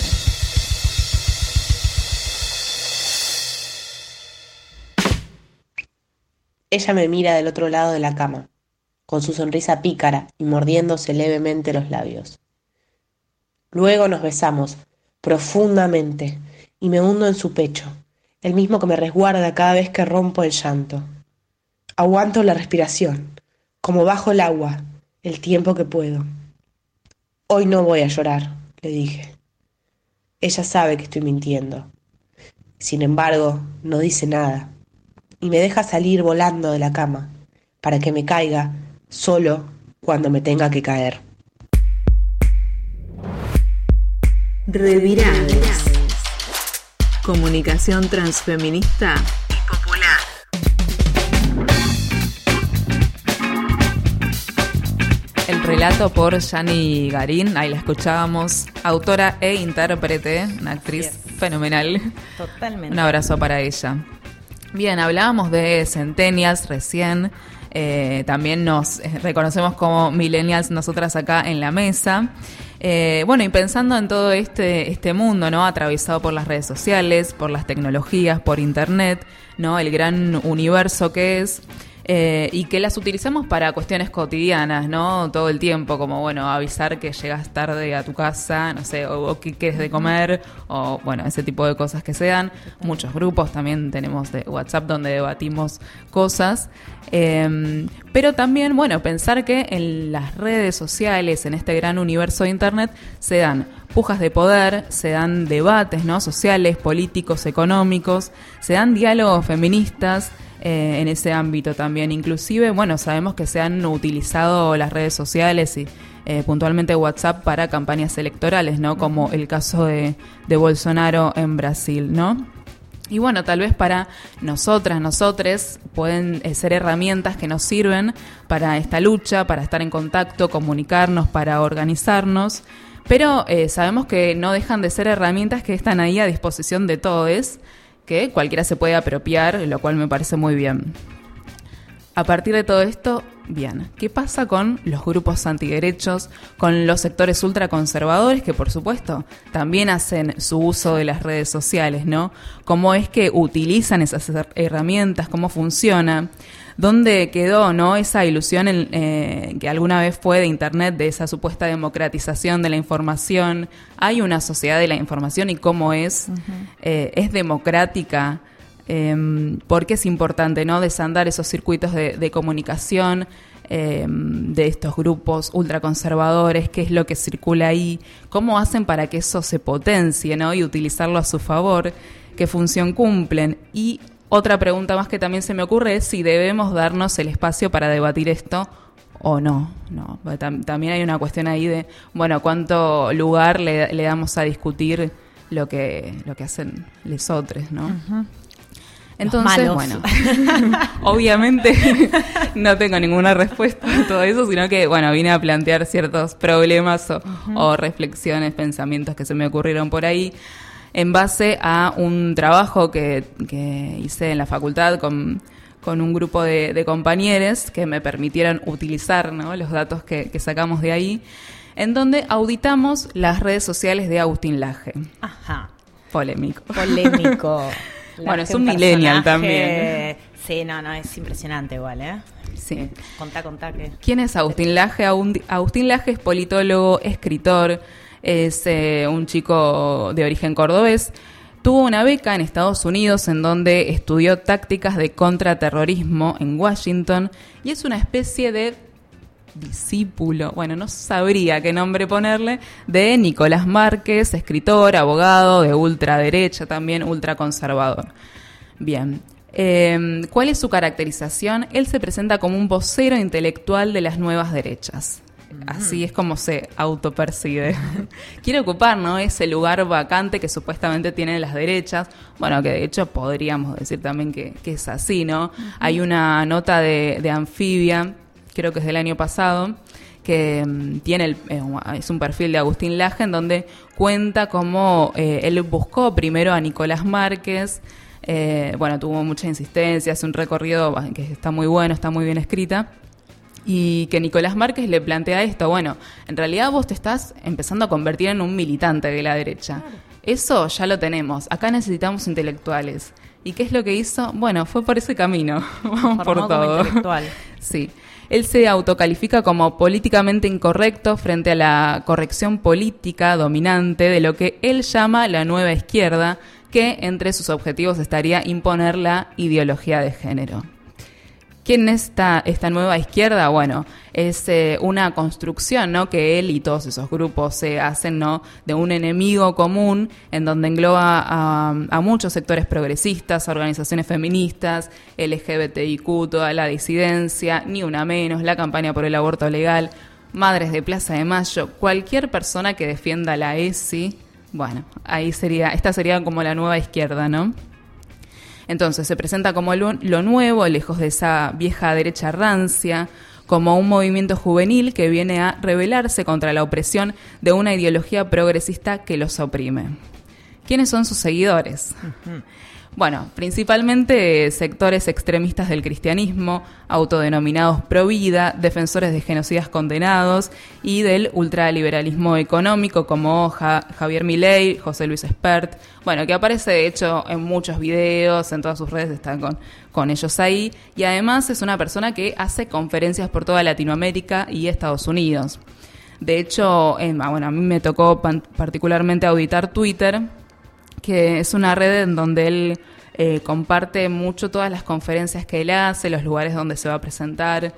Speaker 9: Ella me mira del otro lado de la cama, con su sonrisa pícara y mordiéndose levemente los labios. Luego nos besamos profundamente y me hundo en su pecho, el mismo que me resguarda cada vez que rompo el llanto. Aguanto la respiración, como bajo el agua, el tiempo que puedo. Hoy no voy a llorar, le dije. Ella sabe que estoy mintiendo. Sin embargo, no dice nada y me deja salir volando de la cama para que me caiga solo cuando me tenga que caer.
Speaker 1: Revirades. Comunicación transfeminista y popular.
Speaker 2: El relato por Yani Garín, ahí la escuchábamos, autora e intérprete, una actriz fenomenal.
Speaker 3: Totalmente.
Speaker 2: Un abrazo para ella. Bien, hablábamos de centennials recién, también nos reconocemos como millennials nosotras acá en la mesa. Bueno, y pensando en todo este mundo, ¿no? Atravesado por las redes sociales, por las tecnologías, por internet, ¿no? El gran universo que es. Y que las utilizamos para cuestiones cotidianas, ¿no? Todo el tiempo, como, bueno, avisar que llegas tarde a tu casa, no sé, o qué quieres de comer, o, bueno, ese tipo de cosas que se dan. Muchos grupos también tenemos de WhatsApp donde debatimos cosas. Pero también, bueno, pensar que en las redes sociales, en este gran universo de Internet, se dan pujas de poder, se dan debates, ¿no? Sociales, políticos, económicos, se dan diálogos feministas, en ese ámbito también. Inclusive, bueno, sabemos que se han utilizado las redes sociales y puntualmente WhatsApp para campañas electorales, ¿no? Como el caso de Bolsonaro en Brasil, ¿no? Y bueno, tal vez para nosotres pueden ser herramientas que nos sirven para esta lucha, para estar en contacto, comunicarnos, para organizarnos, pero sabemos que no dejan de ser herramientas que están ahí a disposición de todos, que cualquiera se puede apropiar, lo cual me parece muy bien. A partir de todo esto, bien, ¿qué pasa con los grupos antiderechos, con los sectores ultraconservadores que, por supuesto, también hacen su uso de las redes sociales, ¿no? ¿Cómo es que utilizan esas herramientas? ¿Cómo funciona? ¿Dónde quedó, no, esa ilusión que alguna vez fue de Internet, de esa supuesta democratización de la información? ¿Hay una sociedad de la información y cómo es? ¿Es democrática? ¿Por qué es importante, no, desandar esos circuitos de comunicación de estos grupos ultraconservadores? ¿Qué es lo que circula ahí? ¿Cómo hacen para que eso se potencie, no, y utilizarlo a su favor? ¿Qué función cumplen? Y otra pregunta más que también se me ocurre es si debemos darnos el espacio para debatir esto o no. No, también hay una cuestión ahí de, bueno, cuánto lugar le damos a discutir lo que hacen lesotres, ¿no? Entonces, bueno, obviamente no tengo ninguna respuesta a todo eso, sino que, bueno, vine a plantear ciertos problemas o reflexiones, pensamientos que se me ocurrieron por ahí, en base a un trabajo que hice en la facultad con un grupo de compañeros que me permitieron utilizar, ¿no, los datos que sacamos de ahí, en donde auditamos las redes sociales de Agustín Laje.
Speaker 3: Ajá.
Speaker 2: Polémico.
Speaker 3: Bueno,
Speaker 2: es un millennial también.
Speaker 3: Sí, no, es impresionante igual, ¿eh?
Speaker 2: Sí.
Speaker 3: Contá que...
Speaker 2: ¿Quién es Agustín Laje? Agustín Laje es politólogo, escritor, es un chico de origen cordobés. Tuvo una beca en Estados Unidos en donde estudió tácticas de contraterrorismo en Washington y es una especie de discípulo, bueno, no sabría qué nombre ponerle, de Nicolás Márquez, escritor, abogado, de ultraderecha también, ultraconservador. Bien, ¿cuál es su caracterización? Él se presenta como un vocero intelectual de las nuevas derechas. Así es como se autopercibe. Quiere ocupar, ¿no?, ese lugar vacante que supuestamente tienen las derechas. Bueno, que de hecho podríamos decir también que es así, ¿no? Hay una nota de Anfibia, creo que es del año pasado, que tiene es un perfil de Agustín Laje en donde cuenta cómo él buscó primero a Nicolás Márquez. Bueno, tuvo mucha insistencia, hace un recorrido que está muy bueno, está muy bien escrita. Y que Nicolás Márquez le plantea esto, bueno, en realidad vos te estás empezando a convertir en un militante de la derecha. Claro. Eso ya lo tenemos, acá necesitamos intelectuales. ¿Y qué es lo que hizo? Bueno, fue por ese camino, vamos por todo. Como intelectual. Sí. Él se autocalifica como políticamente incorrecto frente a la corrección política dominante de lo que él llama la nueva izquierda, que entre sus objetivos estaría imponer la ideología de género. ¿Quién es esta nueva izquierda? Bueno, es una construcción, ¿no?, que él y todos esos grupos se hacen, ¿no?, de un enemigo común en donde engloba a muchos sectores progresistas, organizaciones feministas, LGBTIQ, toda la disidencia, ni una menos, la campaña por el aborto legal, madres de Plaza de Mayo, cualquier persona que defienda la ESI, Bueno, esta sería como la nueva izquierda, ¿no? Entonces se presenta como lo nuevo, lejos de esa vieja derecha rancia, como un movimiento juvenil que viene a rebelarse contra la opresión de una ideología progresista que los oprime. ¿Quiénes son sus seguidores? Bueno, principalmente sectores extremistas del cristianismo, autodenominados pro vida, defensores de genocidas condenados y del ultraliberalismo económico como Javier Milei, José Luis Espert, bueno, que aparece de hecho en muchos videos, en todas sus redes están con ellos ahí, y además es una persona que hace conferencias por toda Latinoamérica y Estados Unidos. De hecho, a mí me tocó particularmente auditar Twitter, que es una red en donde él comparte mucho todas las conferencias que él hace, los lugares donde se va a presentar.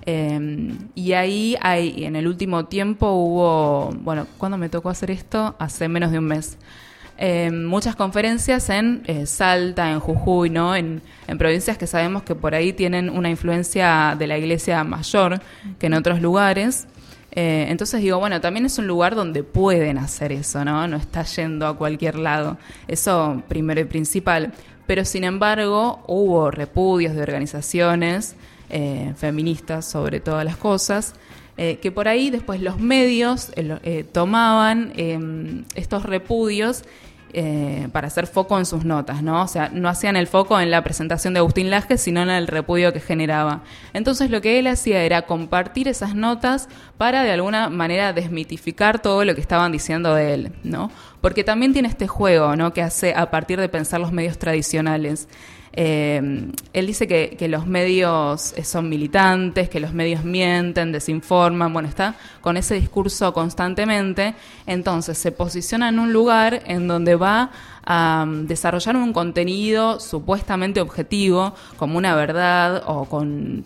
Speaker 2: Y ahí en el último tiempo hubo, ¿cuándo me tocó hacer esto? Hace menos de un mes. Muchas conferencias en Salta, en Jujuy, ¿no? En provincias que sabemos que por ahí tienen una influencia de la iglesia mayor que en otros lugares. Entonces digo, también es un lugar donde pueden hacer eso, ¿no? No está yendo a cualquier lado. Eso primero y principal. Pero sin embargo, hubo repudios de organizaciones feministas sobre todas las cosas, que por ahí después los medios tomaban estos repudios para hacer foco en sus notas, ¿no? O sea, no hacían el foco en la presentación de Agustín Laje, sino en el repudio que generaba. Entonces lo que él hacía era compartir esas notas para de alguna manera desmitificar todo lo que estaban diciendo de él, ¿no? Porque también tiene este juego, ¿no? Que hace a partir de pensar los medios tradicionales. Él dice que los medios son militantes, que los medios mienten, desinforman, está con ese discurso constantemente. Entonces se posiciona en un lugar en donde va a desarrollar un contenido supuestamente objetivo, como una verdad o con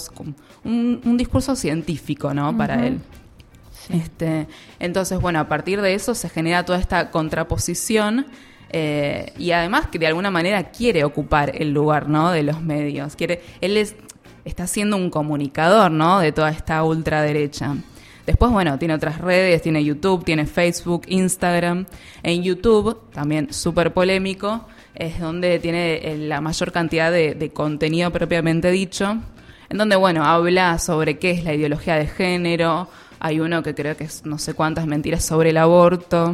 Speaker 2: un discurso científico, ¿no? Para él. Sí. Entonces, a partir de eso se genera toda esta contraposición. Y además que de alguna manera quiere ocupar el lugar, ¿no? De los medios. Está siendo un comunicador, ¿no? De toda esta ultraderecha. Después, tiene otras redes, tiene YouTube, tiene Facebook, Instagram. En YouTube, también súper polémico, es donde tiene la mayor cantidad de contenido propiamente dicho, en donde, habla sobre qué es la ideología de género. Hay uno que creo que es no sé cuántas mentiras sobre el aborto.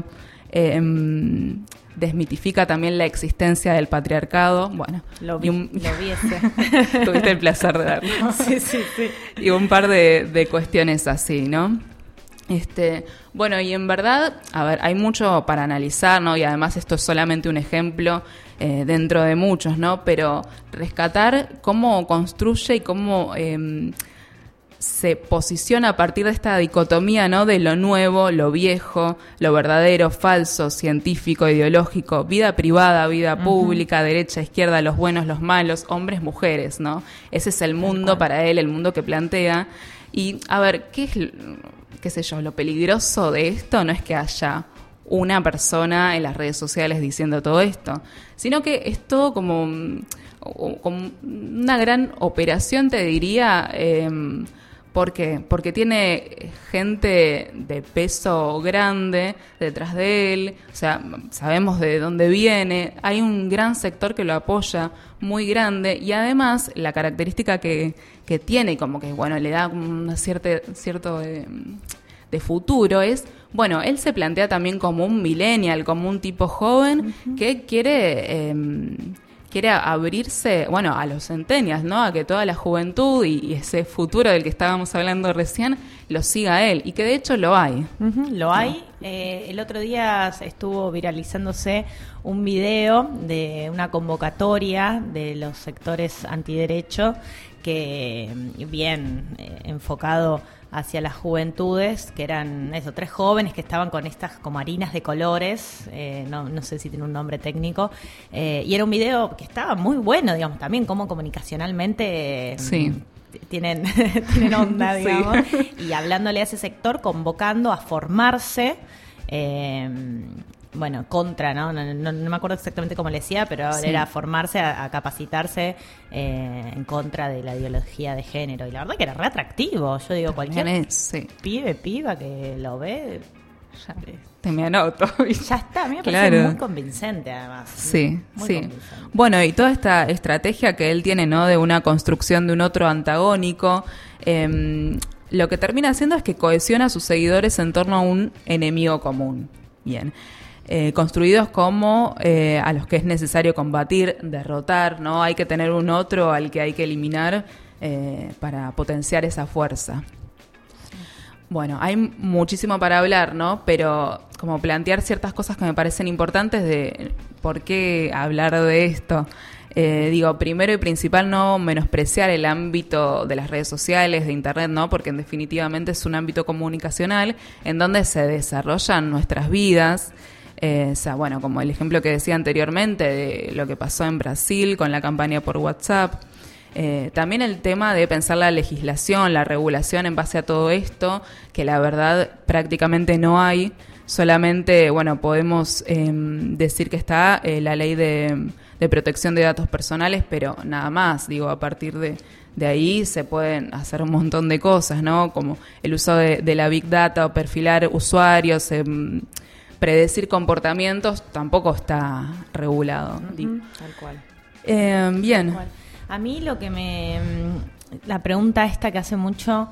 Speaker 2: Desmitifica también la existencia del patriarcado.
Speaker 3: Lo vi ese.
Speaker 2: Tuviste el placer de verlo.
Speaker 3: Sí.
Speaker 2: Y un par de cuestiones así, ¿no? Y en verdad, hay mucho para analizar, ¿no? Y además esto es solamente un ejemplo dentro de muchos, ¿no? Pero rescatar cómo construye y cómo se posiciona a partir de esta dicotomía, ¿no? De lo nuevo, lo viejo, lo verdadero, falso, científico, ideológico, vida privada, vida pública, derecha, izquierda, los buenos, los malos, hombres, mujeres, ¿no? Ese es el mundo para él, el mundo que plantea. Y, qué sé yo, lo peligroso de esto no es que haya una persona en las redes sociales diciendo todo esto, sino que es todo como una gran operación, te diría. ¿Por qué? Porque tiene gente de peso grande detrás de él, o sea, sabemos de dónde viene, hay un gran sector que lo apoya, muy grande, y además la característica que tiene, como que, le da un cierto de futuro es, él se plantea también como un millennial, como un tipo joven que quiere abrirse, a los centennials, ¿no? A que toda la juventud y ese futuro del que estábamos hablando recién lo siga a él, y que de hecho lo hay.
Speaker 3: Lo hay. El otro día estuvo viralizándose un video de una convocatoria de los sectores antiderecho que bien enfocado hacia las juventudes, que eran 3 jóvenes que estaban con estas como harinas de colores, no sé si tiene un nombre técnico, y era un video que estaba muy bueno, digamos, también como comunicacionalmente tienen onda, digamos, y hablándole a ese sector, convocando a formarse, contra, ¿no? No me acuerdo exactamente cómo le decía, pero era formarse, a capacitarse en contra de la ideología de género. Y la verdad que era re atractivo. Yo digo, cualquier piba que lo ve,
Speaker 2: Ya, te me anoto.
Speaker 3: Ya está, a mí me parece muy convincente además.
Speaker 2: Sí,
Speaker 3: muy
Speaker 2: sí.
Speaker 3: convincente.
Speaker 2: Bueno, y toda esta estrategia que él tiene, ¿no? De una construcción de un otro antagónico, lo que termina haciendo es que cohesiona a sus seguidores en torno a un enemigo común. Bien. Construidos como a los que es necesario combatir, derrotar, ¿no? Hay que tener un otro al que hay que eliminar para potenciar esa fuerza. Bueno, hay muchísimo para hablar, ¿no? Pero como plantear ciertas cosas que me parecen importantes de por qué hablar de esto. Primero y principal, no menospreciar el ámbito de las redes sociales, de Internet, ¿no? Porque definitivamente es un ámbito comunicacional en donde se desarrollan nuestras vidas. Como el ejemplo que decía anteriormente de lo que pasó en Brasil con la campaña por WhatsApp. También el tema de pensar la legislación, la regulación en base a todo esto, que la verdad prácticamente no hay. Solamente, podemos decir que está la ley de protección de datos personales, pero nada más. A partir de ahí se pueden hacer un montón de cosas, ¿no? Como el uso de la Big Data o perfilar usuarios, predecir comportamientos, tampoco está regulado.
Speaker 3: Tal cual.
Speaker 2: Bien.
Speaker 3: Tal cual. A mí lo que la pregunta esta que hace mucho,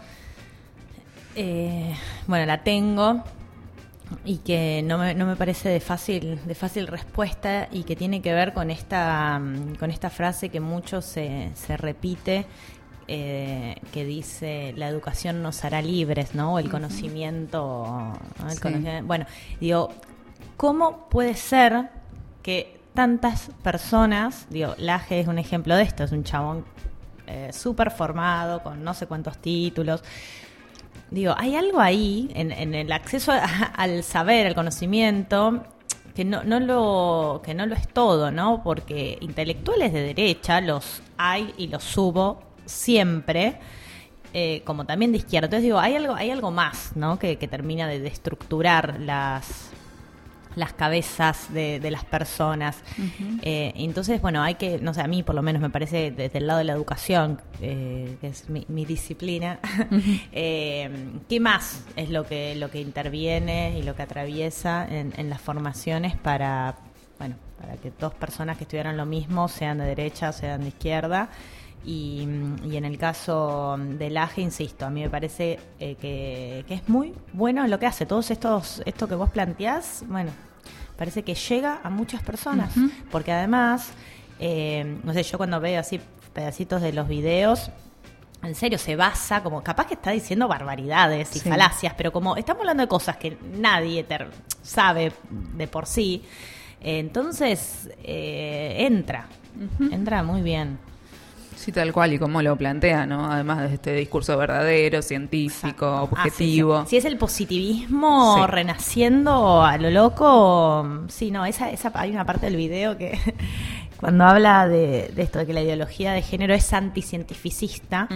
Speaker 3: la tengo y que no me parece de fácil respuesta y que tiene que ver con esta frase que mucho se repite, que dice: la educación nos hará libres, ¿no? O el conocimiento, ¿no? Bueno, ¿cómo puede ser que tantas personas, Laje es un ejemplo de esto, es un chabón súper formado, con no sé cuántos títulos. Hay algo ahí en el acceso al saber, al conocimiento, que no lo es todo, ¿no? Porque intelectuales de derecha los hay y los subo siempre, como también de izquierda. Entonces hay algo más, ¿no? Que termina de estructurar las cabezas de las personas. Entonces, hay que, no sé, a mí por lo menos me parece desde el lado de la educación, que es mi disciplina, ¿qué más es lo que interviene y lo que atraviesa en las formaciones para que dos personas que estudiaran lo mismo, sean de derecha, sean de izquierda? Y en el caso del AGE, insisto, a mí me parece que es muy bueno lo que hace. Todos esto que vos planteás, parece que llega a muchas personas. Porque además, no sé, yo cuando veo así pedacitos de los videos, en serio, se basa, como capaz que está diciendo barbaridades y falacias, pero como estamos hablando de cosas que nadie sabe de por sí, entonces entra muy bien.
Speaker 2: Sí, tal cual, y cómo lo plantea, ¿no? Además de este discurso verdadero, científico, objetivo.
Speaker 3: Sí. Si es el positivismo renaciendo a lo loco, hay una parte del video que cuando habla de esto, de que la ideología de género es anticientificista,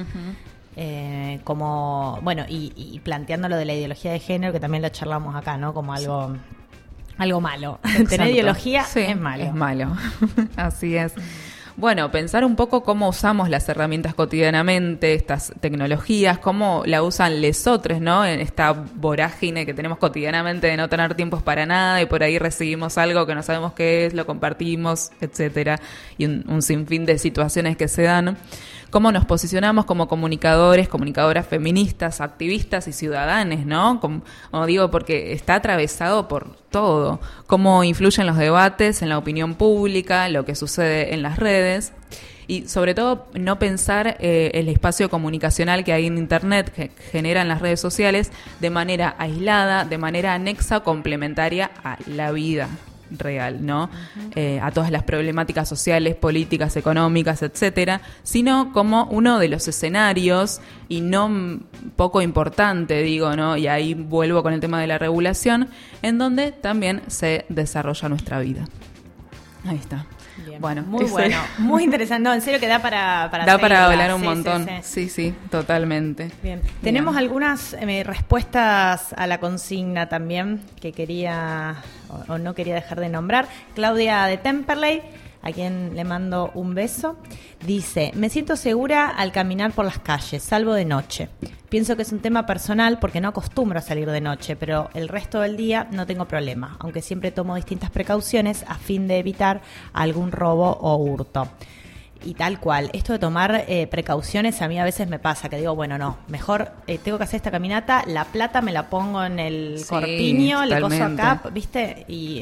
Speaker 3: y planteando lo de la ideología de género, que también lo charlamos acá, ¿no? Como algo malo. Tener ideología es malo.
Speaker 2: Es malo, así es. Bueno, pensar un poco cómo usamos las herramientas cotidianamente, estas tecnologías, cómo la usan lesotres, ¿no? En esta vorágine que tenemos cotidianamente de no tener tiempos para nada y por ahí recibimos algo que no sabemos qué es, lo compartimos, etcétera, y un sinfín de situaciones que se dan. Cómo nos posicionamos como comunicadores, comunicadoras feministas, activistas y ciudadanos, ¿no? Como digo, porque está atravesado por todo. Cómo influyen los debates en la opinión pública, lo que sucede en las redes. Y sobre todo no pensar el espacio comunicacional que hay en Internet, que generan las redes sociales, de manera aislada, de manera anexa, complementaria a la vida real, ¿no? A todas las problemáticas sociales, políticas, económicas, etcétera, sino como uno de los escenarios y no poco importante, ¿no? Y ahí vuelvo con el tema de la regulación, en donde también se desarrolla nuestra vida. Ahí está.
Speaker 3: Bien. Bueno, muy interesante. No, en serio que da para
Speaker 2: hablar un montón. Sí, totalmente.
Speaker 3: Bien. Tenemos algunas respuestas a la consigna también que quería o no quería dejar de nombrar. Claudia de Temperley a quien le mando un beso. Dice, me siento segura al caminar por las calles, salvo de noche. Pienso que es un tema personal porque no acostumbro a salir de noche, pero el resto del día no tengo problema, aunque siempre tomo distintas precauciones a fin de evitar algún robo o hurto. Y tal cual, esto de tomar precauciones a mí a veces me pasa, que digo, bueno, no, mejor tengo que hacer esta caminata, la plata me la pongo en el corpiño, le coso acá, ¿viste? Y...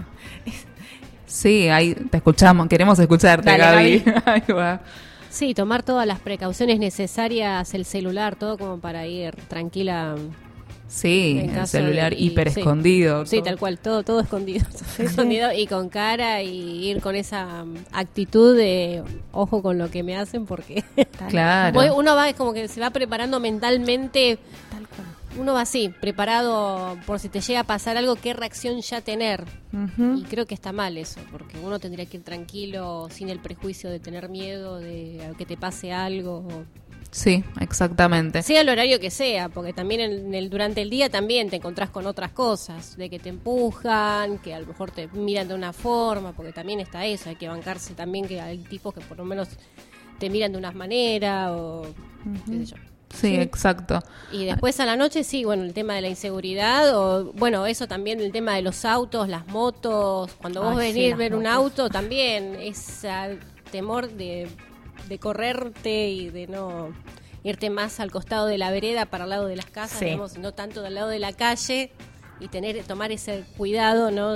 Speaker 2: Sí, ahí te escuchamos, queremos escucharte,
Speaker 3: Dale,
Speaker 2: Gaby. Ahí va.
Speaker 4: Sí, tomar todas las precauciones necesarias, el celular, todo como para ir tranquila.
Speaker 2: Sí,
Speaker 4: En
Speaker 2: el
Speaker 4: caso
Speaker 2: celular
Speaker 4: de-
Speaker 2: hiper
Speaker 4: sí.
Speaker 2: escondido.
Speaker 4: Sí,
Speaker 2: todo.
Speaker 4: tal cual, todo escondido. Escondido y con cara y ir con esa actitud de ojo con lo que me hacen porque
Speaker 2: Claro.
Speaker 4: uno va, es como que se va preparando mentalmente.
Speaker 3: Tal cual.
Speaker 4: Uno va así, preparado por si te llega a pasar algo, qué reacción ya tener. Y creo que está mal eso, porque uno tendría que ir tranquilo, sin el prejuicio de tener miedo de que te pase algo.
Speaker 2: Sí, exactamente.
Speaker 4: Sea el horario que sea, porque también durante el día también te encontrás con otras cosas, de que te empujan, que a lo mejor te miran de una forma, porque también está eso, hay que bancarse también que hay tipos que por lo menos te miran de una manera o qué sé yo.
Speaker 2: Sí, exacto.
Speaker 4: Y después a la noche sí, bueno, el tema de la inseguridad o bueno, eso también, el tema de los autos, las motos, cuando vos
Speaker 3: Ay, sí,
Speaker 4: venís a
Speaker 3: las
Speaker 4: ver un
Speaker 3: motos.
Speaker 4: auto también, ese temor de correrte y de no irte más al costado de la vereda para el lado de las casas,
Speaker 3: Sí.
Speaker 4: digamos, no tanto del lado de la calle y tomar ese cuidado, ¿no?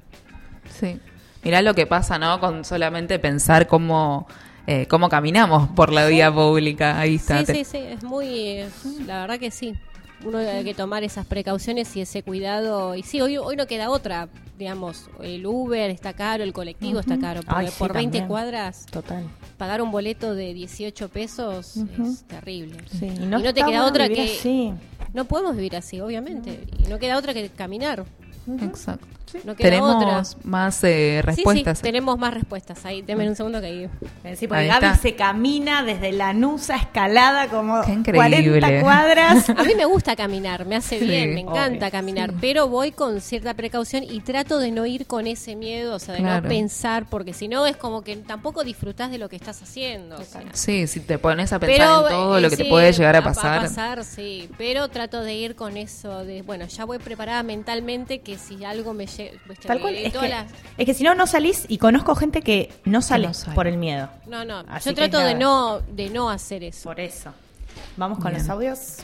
Speaker 2: Sí. Mirá lo que pasa, ¿no? Con solamente pensar cómo caminamos por la vía pública. Ahí está.
Speaker 4: Sí, es muy, la verdad que sí. Uno hay que tomar esas precauciones y ese cuidado. Y sí, hoy no queda otra, digamos, el Uber está caro, el colectivo está caro, porque
Speaker 3: Ay, sí,
Speaker 4: por 20
Speaker 3: también.
Speaker 4: cuadras
Speaker 3: Total.
Speaker 4: pagar un boleto de 18 pesos es terrible.
Speaker 3: Sí,
Speaker 4: Y no te
Speaker 3: está
Speaker 4: queda
Speaker 3: bueno
Speaker 4: otra
Speaker 3: vivir
Speaker 4: que...
Speaker 3: así.
Speaker 4: No podemos vivir así, obviamente. Y no queda otra que caminar.
Speaker 2: Exacto.
Speaker 4: No queda
Speaker 2: Tenemos
Speaker 4: otra.
Speaker 2: más respuestas.
Speaker 4: Sí, tenemos más respuestas. Ahí, denme un segundo que ahí...
Speaker 3: Sí, porque
Speaker 2: Ahí
Speaker 3: Gaby
Speaker 2: está.
Speaker 3: se camina desde Lanús a Escalada como
Speaker 2: Qué increíble.
Speaker 3: 40 cuadras.
Speaker 4: A mí me gusta caminar, me hace bien,
Speaker 2: Sí,
Speaker 4: me encanta
Speaker 3: obvio,
Speaker 4: caminar, pero voy con cierta precaución y trato de no ir con ese miedo, o sea, de
Speaker 2: Claro.
Speaker 4: no pensar, porque si no es como que tampoco disfrutás de lo que estás haciendo. O sea.
Speaker 2: Sí, si te pones a pensar en todo lo que te
Speaker 4: sí,
Speaker 2: puede llegar a
Speaker 4: va
Speaker 2: pasar.
Speaker 4: sí, pero trato de ir con eso de, bueno, ya voy preparada mentalmente que si algo me llega...
Speaker 3: Tal cual, es que si no, no salís y conozco gente que no sale
Speaker 2: no sale.
Speaker 3: por el miedo.
Speaker 4: No,
Speaker 3: Así
Speaker 4: yo
Speaker 3: que
Speaker 4: trato de
Speaker 3: nada.
Speaker 4: no hacer eso.
Speaker 3: Por eso. Vamos con
Speaker 2: Bien.
Speaker 3: los audios.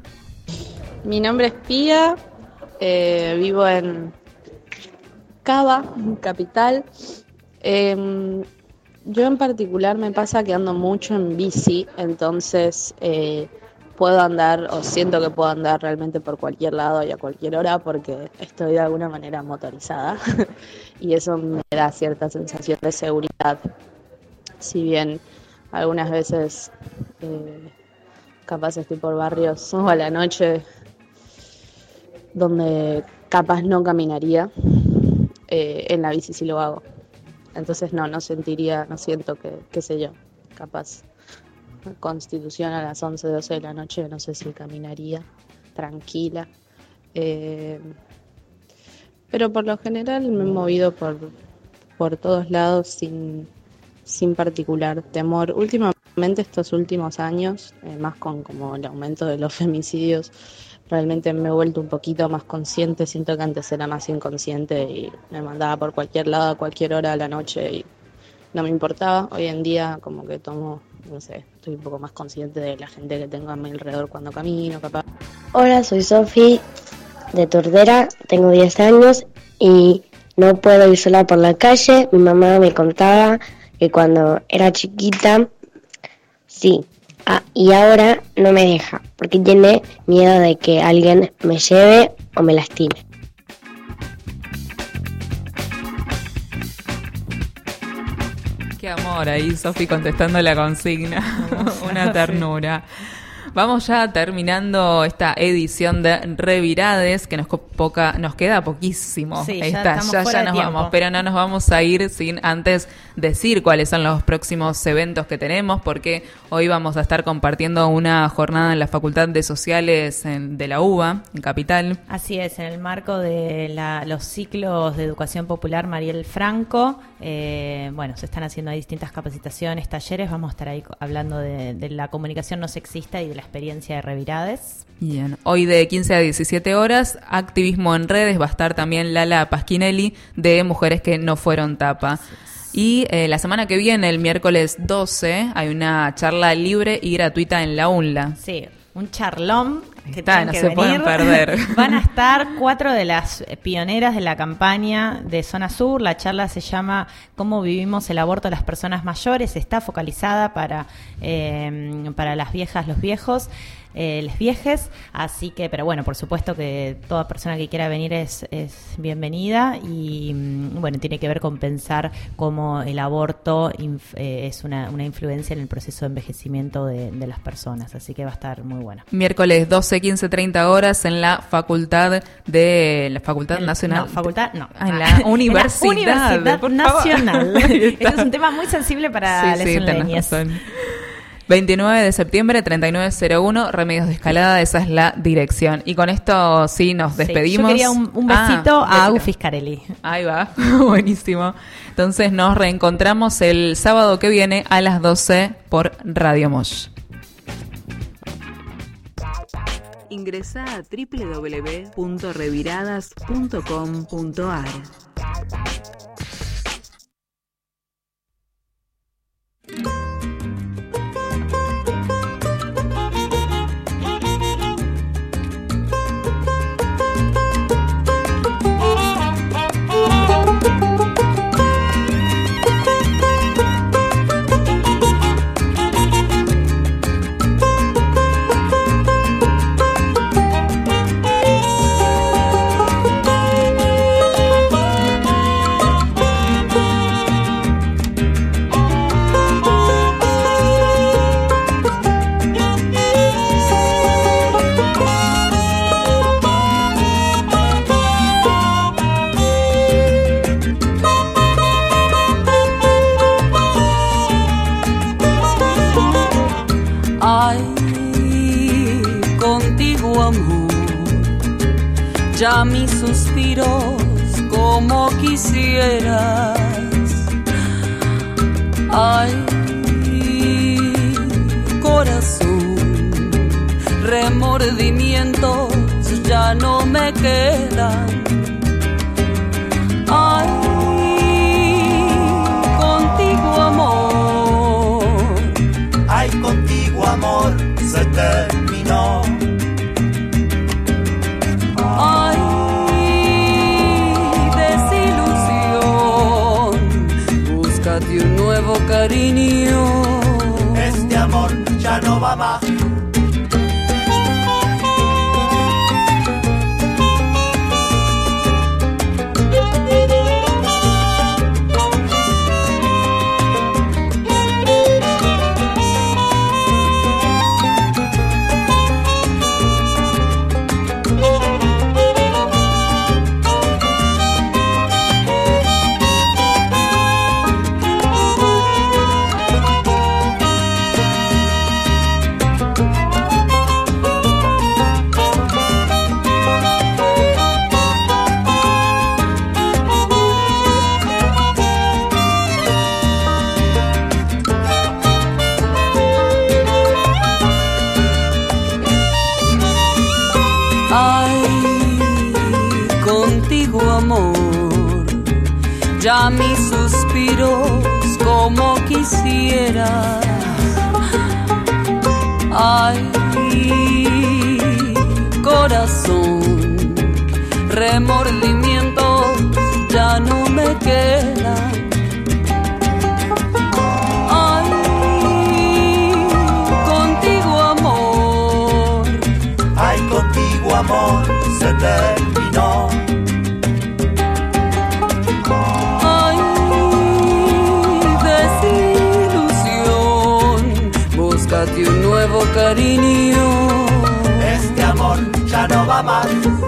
Speaker 10: Mi nombre es Pía, vivo en Cava, capital. Yo en particular me pasa que ando mucho en bici, entonces puedo andar o siento que puedo andar realmente por cualquier lado y a cualquier hora porque estoy de alguna manera motorizada y eso me da cierta sensación de seguridad. Si bien algunas veces capaz estoy por barrios o a la noche donde capaz no caminaría, en la bici sí lo hago. Entonces no siento que, qué sé yo, capaz Constitución a las 11, 12 de la noche, no sé si caminaría tranquila. Pero por lo general me he movido por todos lados sin particular temor. Últimamente, estos últimos años, más con como el aumento de los femicidios, realmente me he vuelto un poquito más consciente. Siento que antes era más inconsciente y me mandaba por cualquier lado a cualquier hora de la noche y no me importaba. Hoy en día como que estoy un poco más consciente de la gente que tengo a mi alrededor cuando camino, capaz.
Speaker 11: Hola, soy Sofi de Tordera, tengo 10 años y no puedo ir sola por la calle. Mi mamá me contaba que cuando era chiquita, sí, y ahora no me deja porque tiene miedo de que alguien me lleve o me lastime.
Speaker 2: Qué amor ahí, Sofi, contestando la consigna. Una ternura. Vamos ya terminando esta edición de Revirades, que nos queda poquísimo.
Speaker 3: Sí,
Speaker 2: ya nos vamos, pero no nos vamos a ir sin antes decir cuáles son los próximos eventos que tenemos, porque hoy vamos a estar compartiendo una jornada en la Facultad de Sociales de la UBA, en Capital.
Speaker 3: Así es, en el marco de los ciclos de educación popular Mariel Franco. Bueno, se están haciendo distintas capacitaciones, talleres. Vamos a estar ahí hablando de la comunicación no sexista y de la experiencia de Revirades.
Speaker 2: Bien, hoy de 15 a 17 horas, activismo en redes, va a estar también Lala Pasquinelli de Mujeres que no fueron tapa. Y la semana que viene, el miércoles 12, hay una charla libre y gratuita en la UNLA.
Speaker 3: Sí, un charlón que
Speaker 2: no se pueden perder.
Speaker 3: Van a estar 4 de las pioneras de la campaña de Zona Sur. La charla se llama ¿Cómo vivimos el aborto a las personas mayores? Está focalizada para las viejas, los viejos, les viejes. Así que, pero bueno, por supuesto que toda persona que quiera venir es bienvenida. Y bueno, tiene que ver con pensar cómo el aborto es una influencia en el proceso de envejecimiento de las personas. Así que va a estar muy bueno.
Speaker 2: Miércoles 12, 15, 30 horas en la Facultad Nacional. En la Universidad
Speaker 3: Nacional. Este es un tema muy sensible para las hondureñas.
Speaker 2: 29 de septiembre, 3901, Remedios de Escalada, esa es la dirección. Y con esto sí nos despedimos.
Speaker 3: Yo quería un besito a Agus Fiscarelli.
Speaker 2: Ahí va, buenísimo. Entonces nos reencontramos el sábado que viene a las 12 por Radio Mosh.
Speaker 1: Ingresá a www.reviradas.com.ar.
Speaker 12: Ya mis suspiros como quisieras. Ay, corazón, remordimientos ya no me quedan. Ay, contigo amor.
Speaker 13: Ay, contigo amor se terminó.
Speaker 12: Ay, desilusión, búscate un nuevo cariño.
Speaker 13: Este amor ya no va más. Ya mis suspiros como quisiera. Ay, corazón, remordimientos ya no me quedan. Ay, contigo amor. Ay, contigo amor se terminó.
Speaker 12: Búscate un nuevo cariño.
Speaker 13: amar.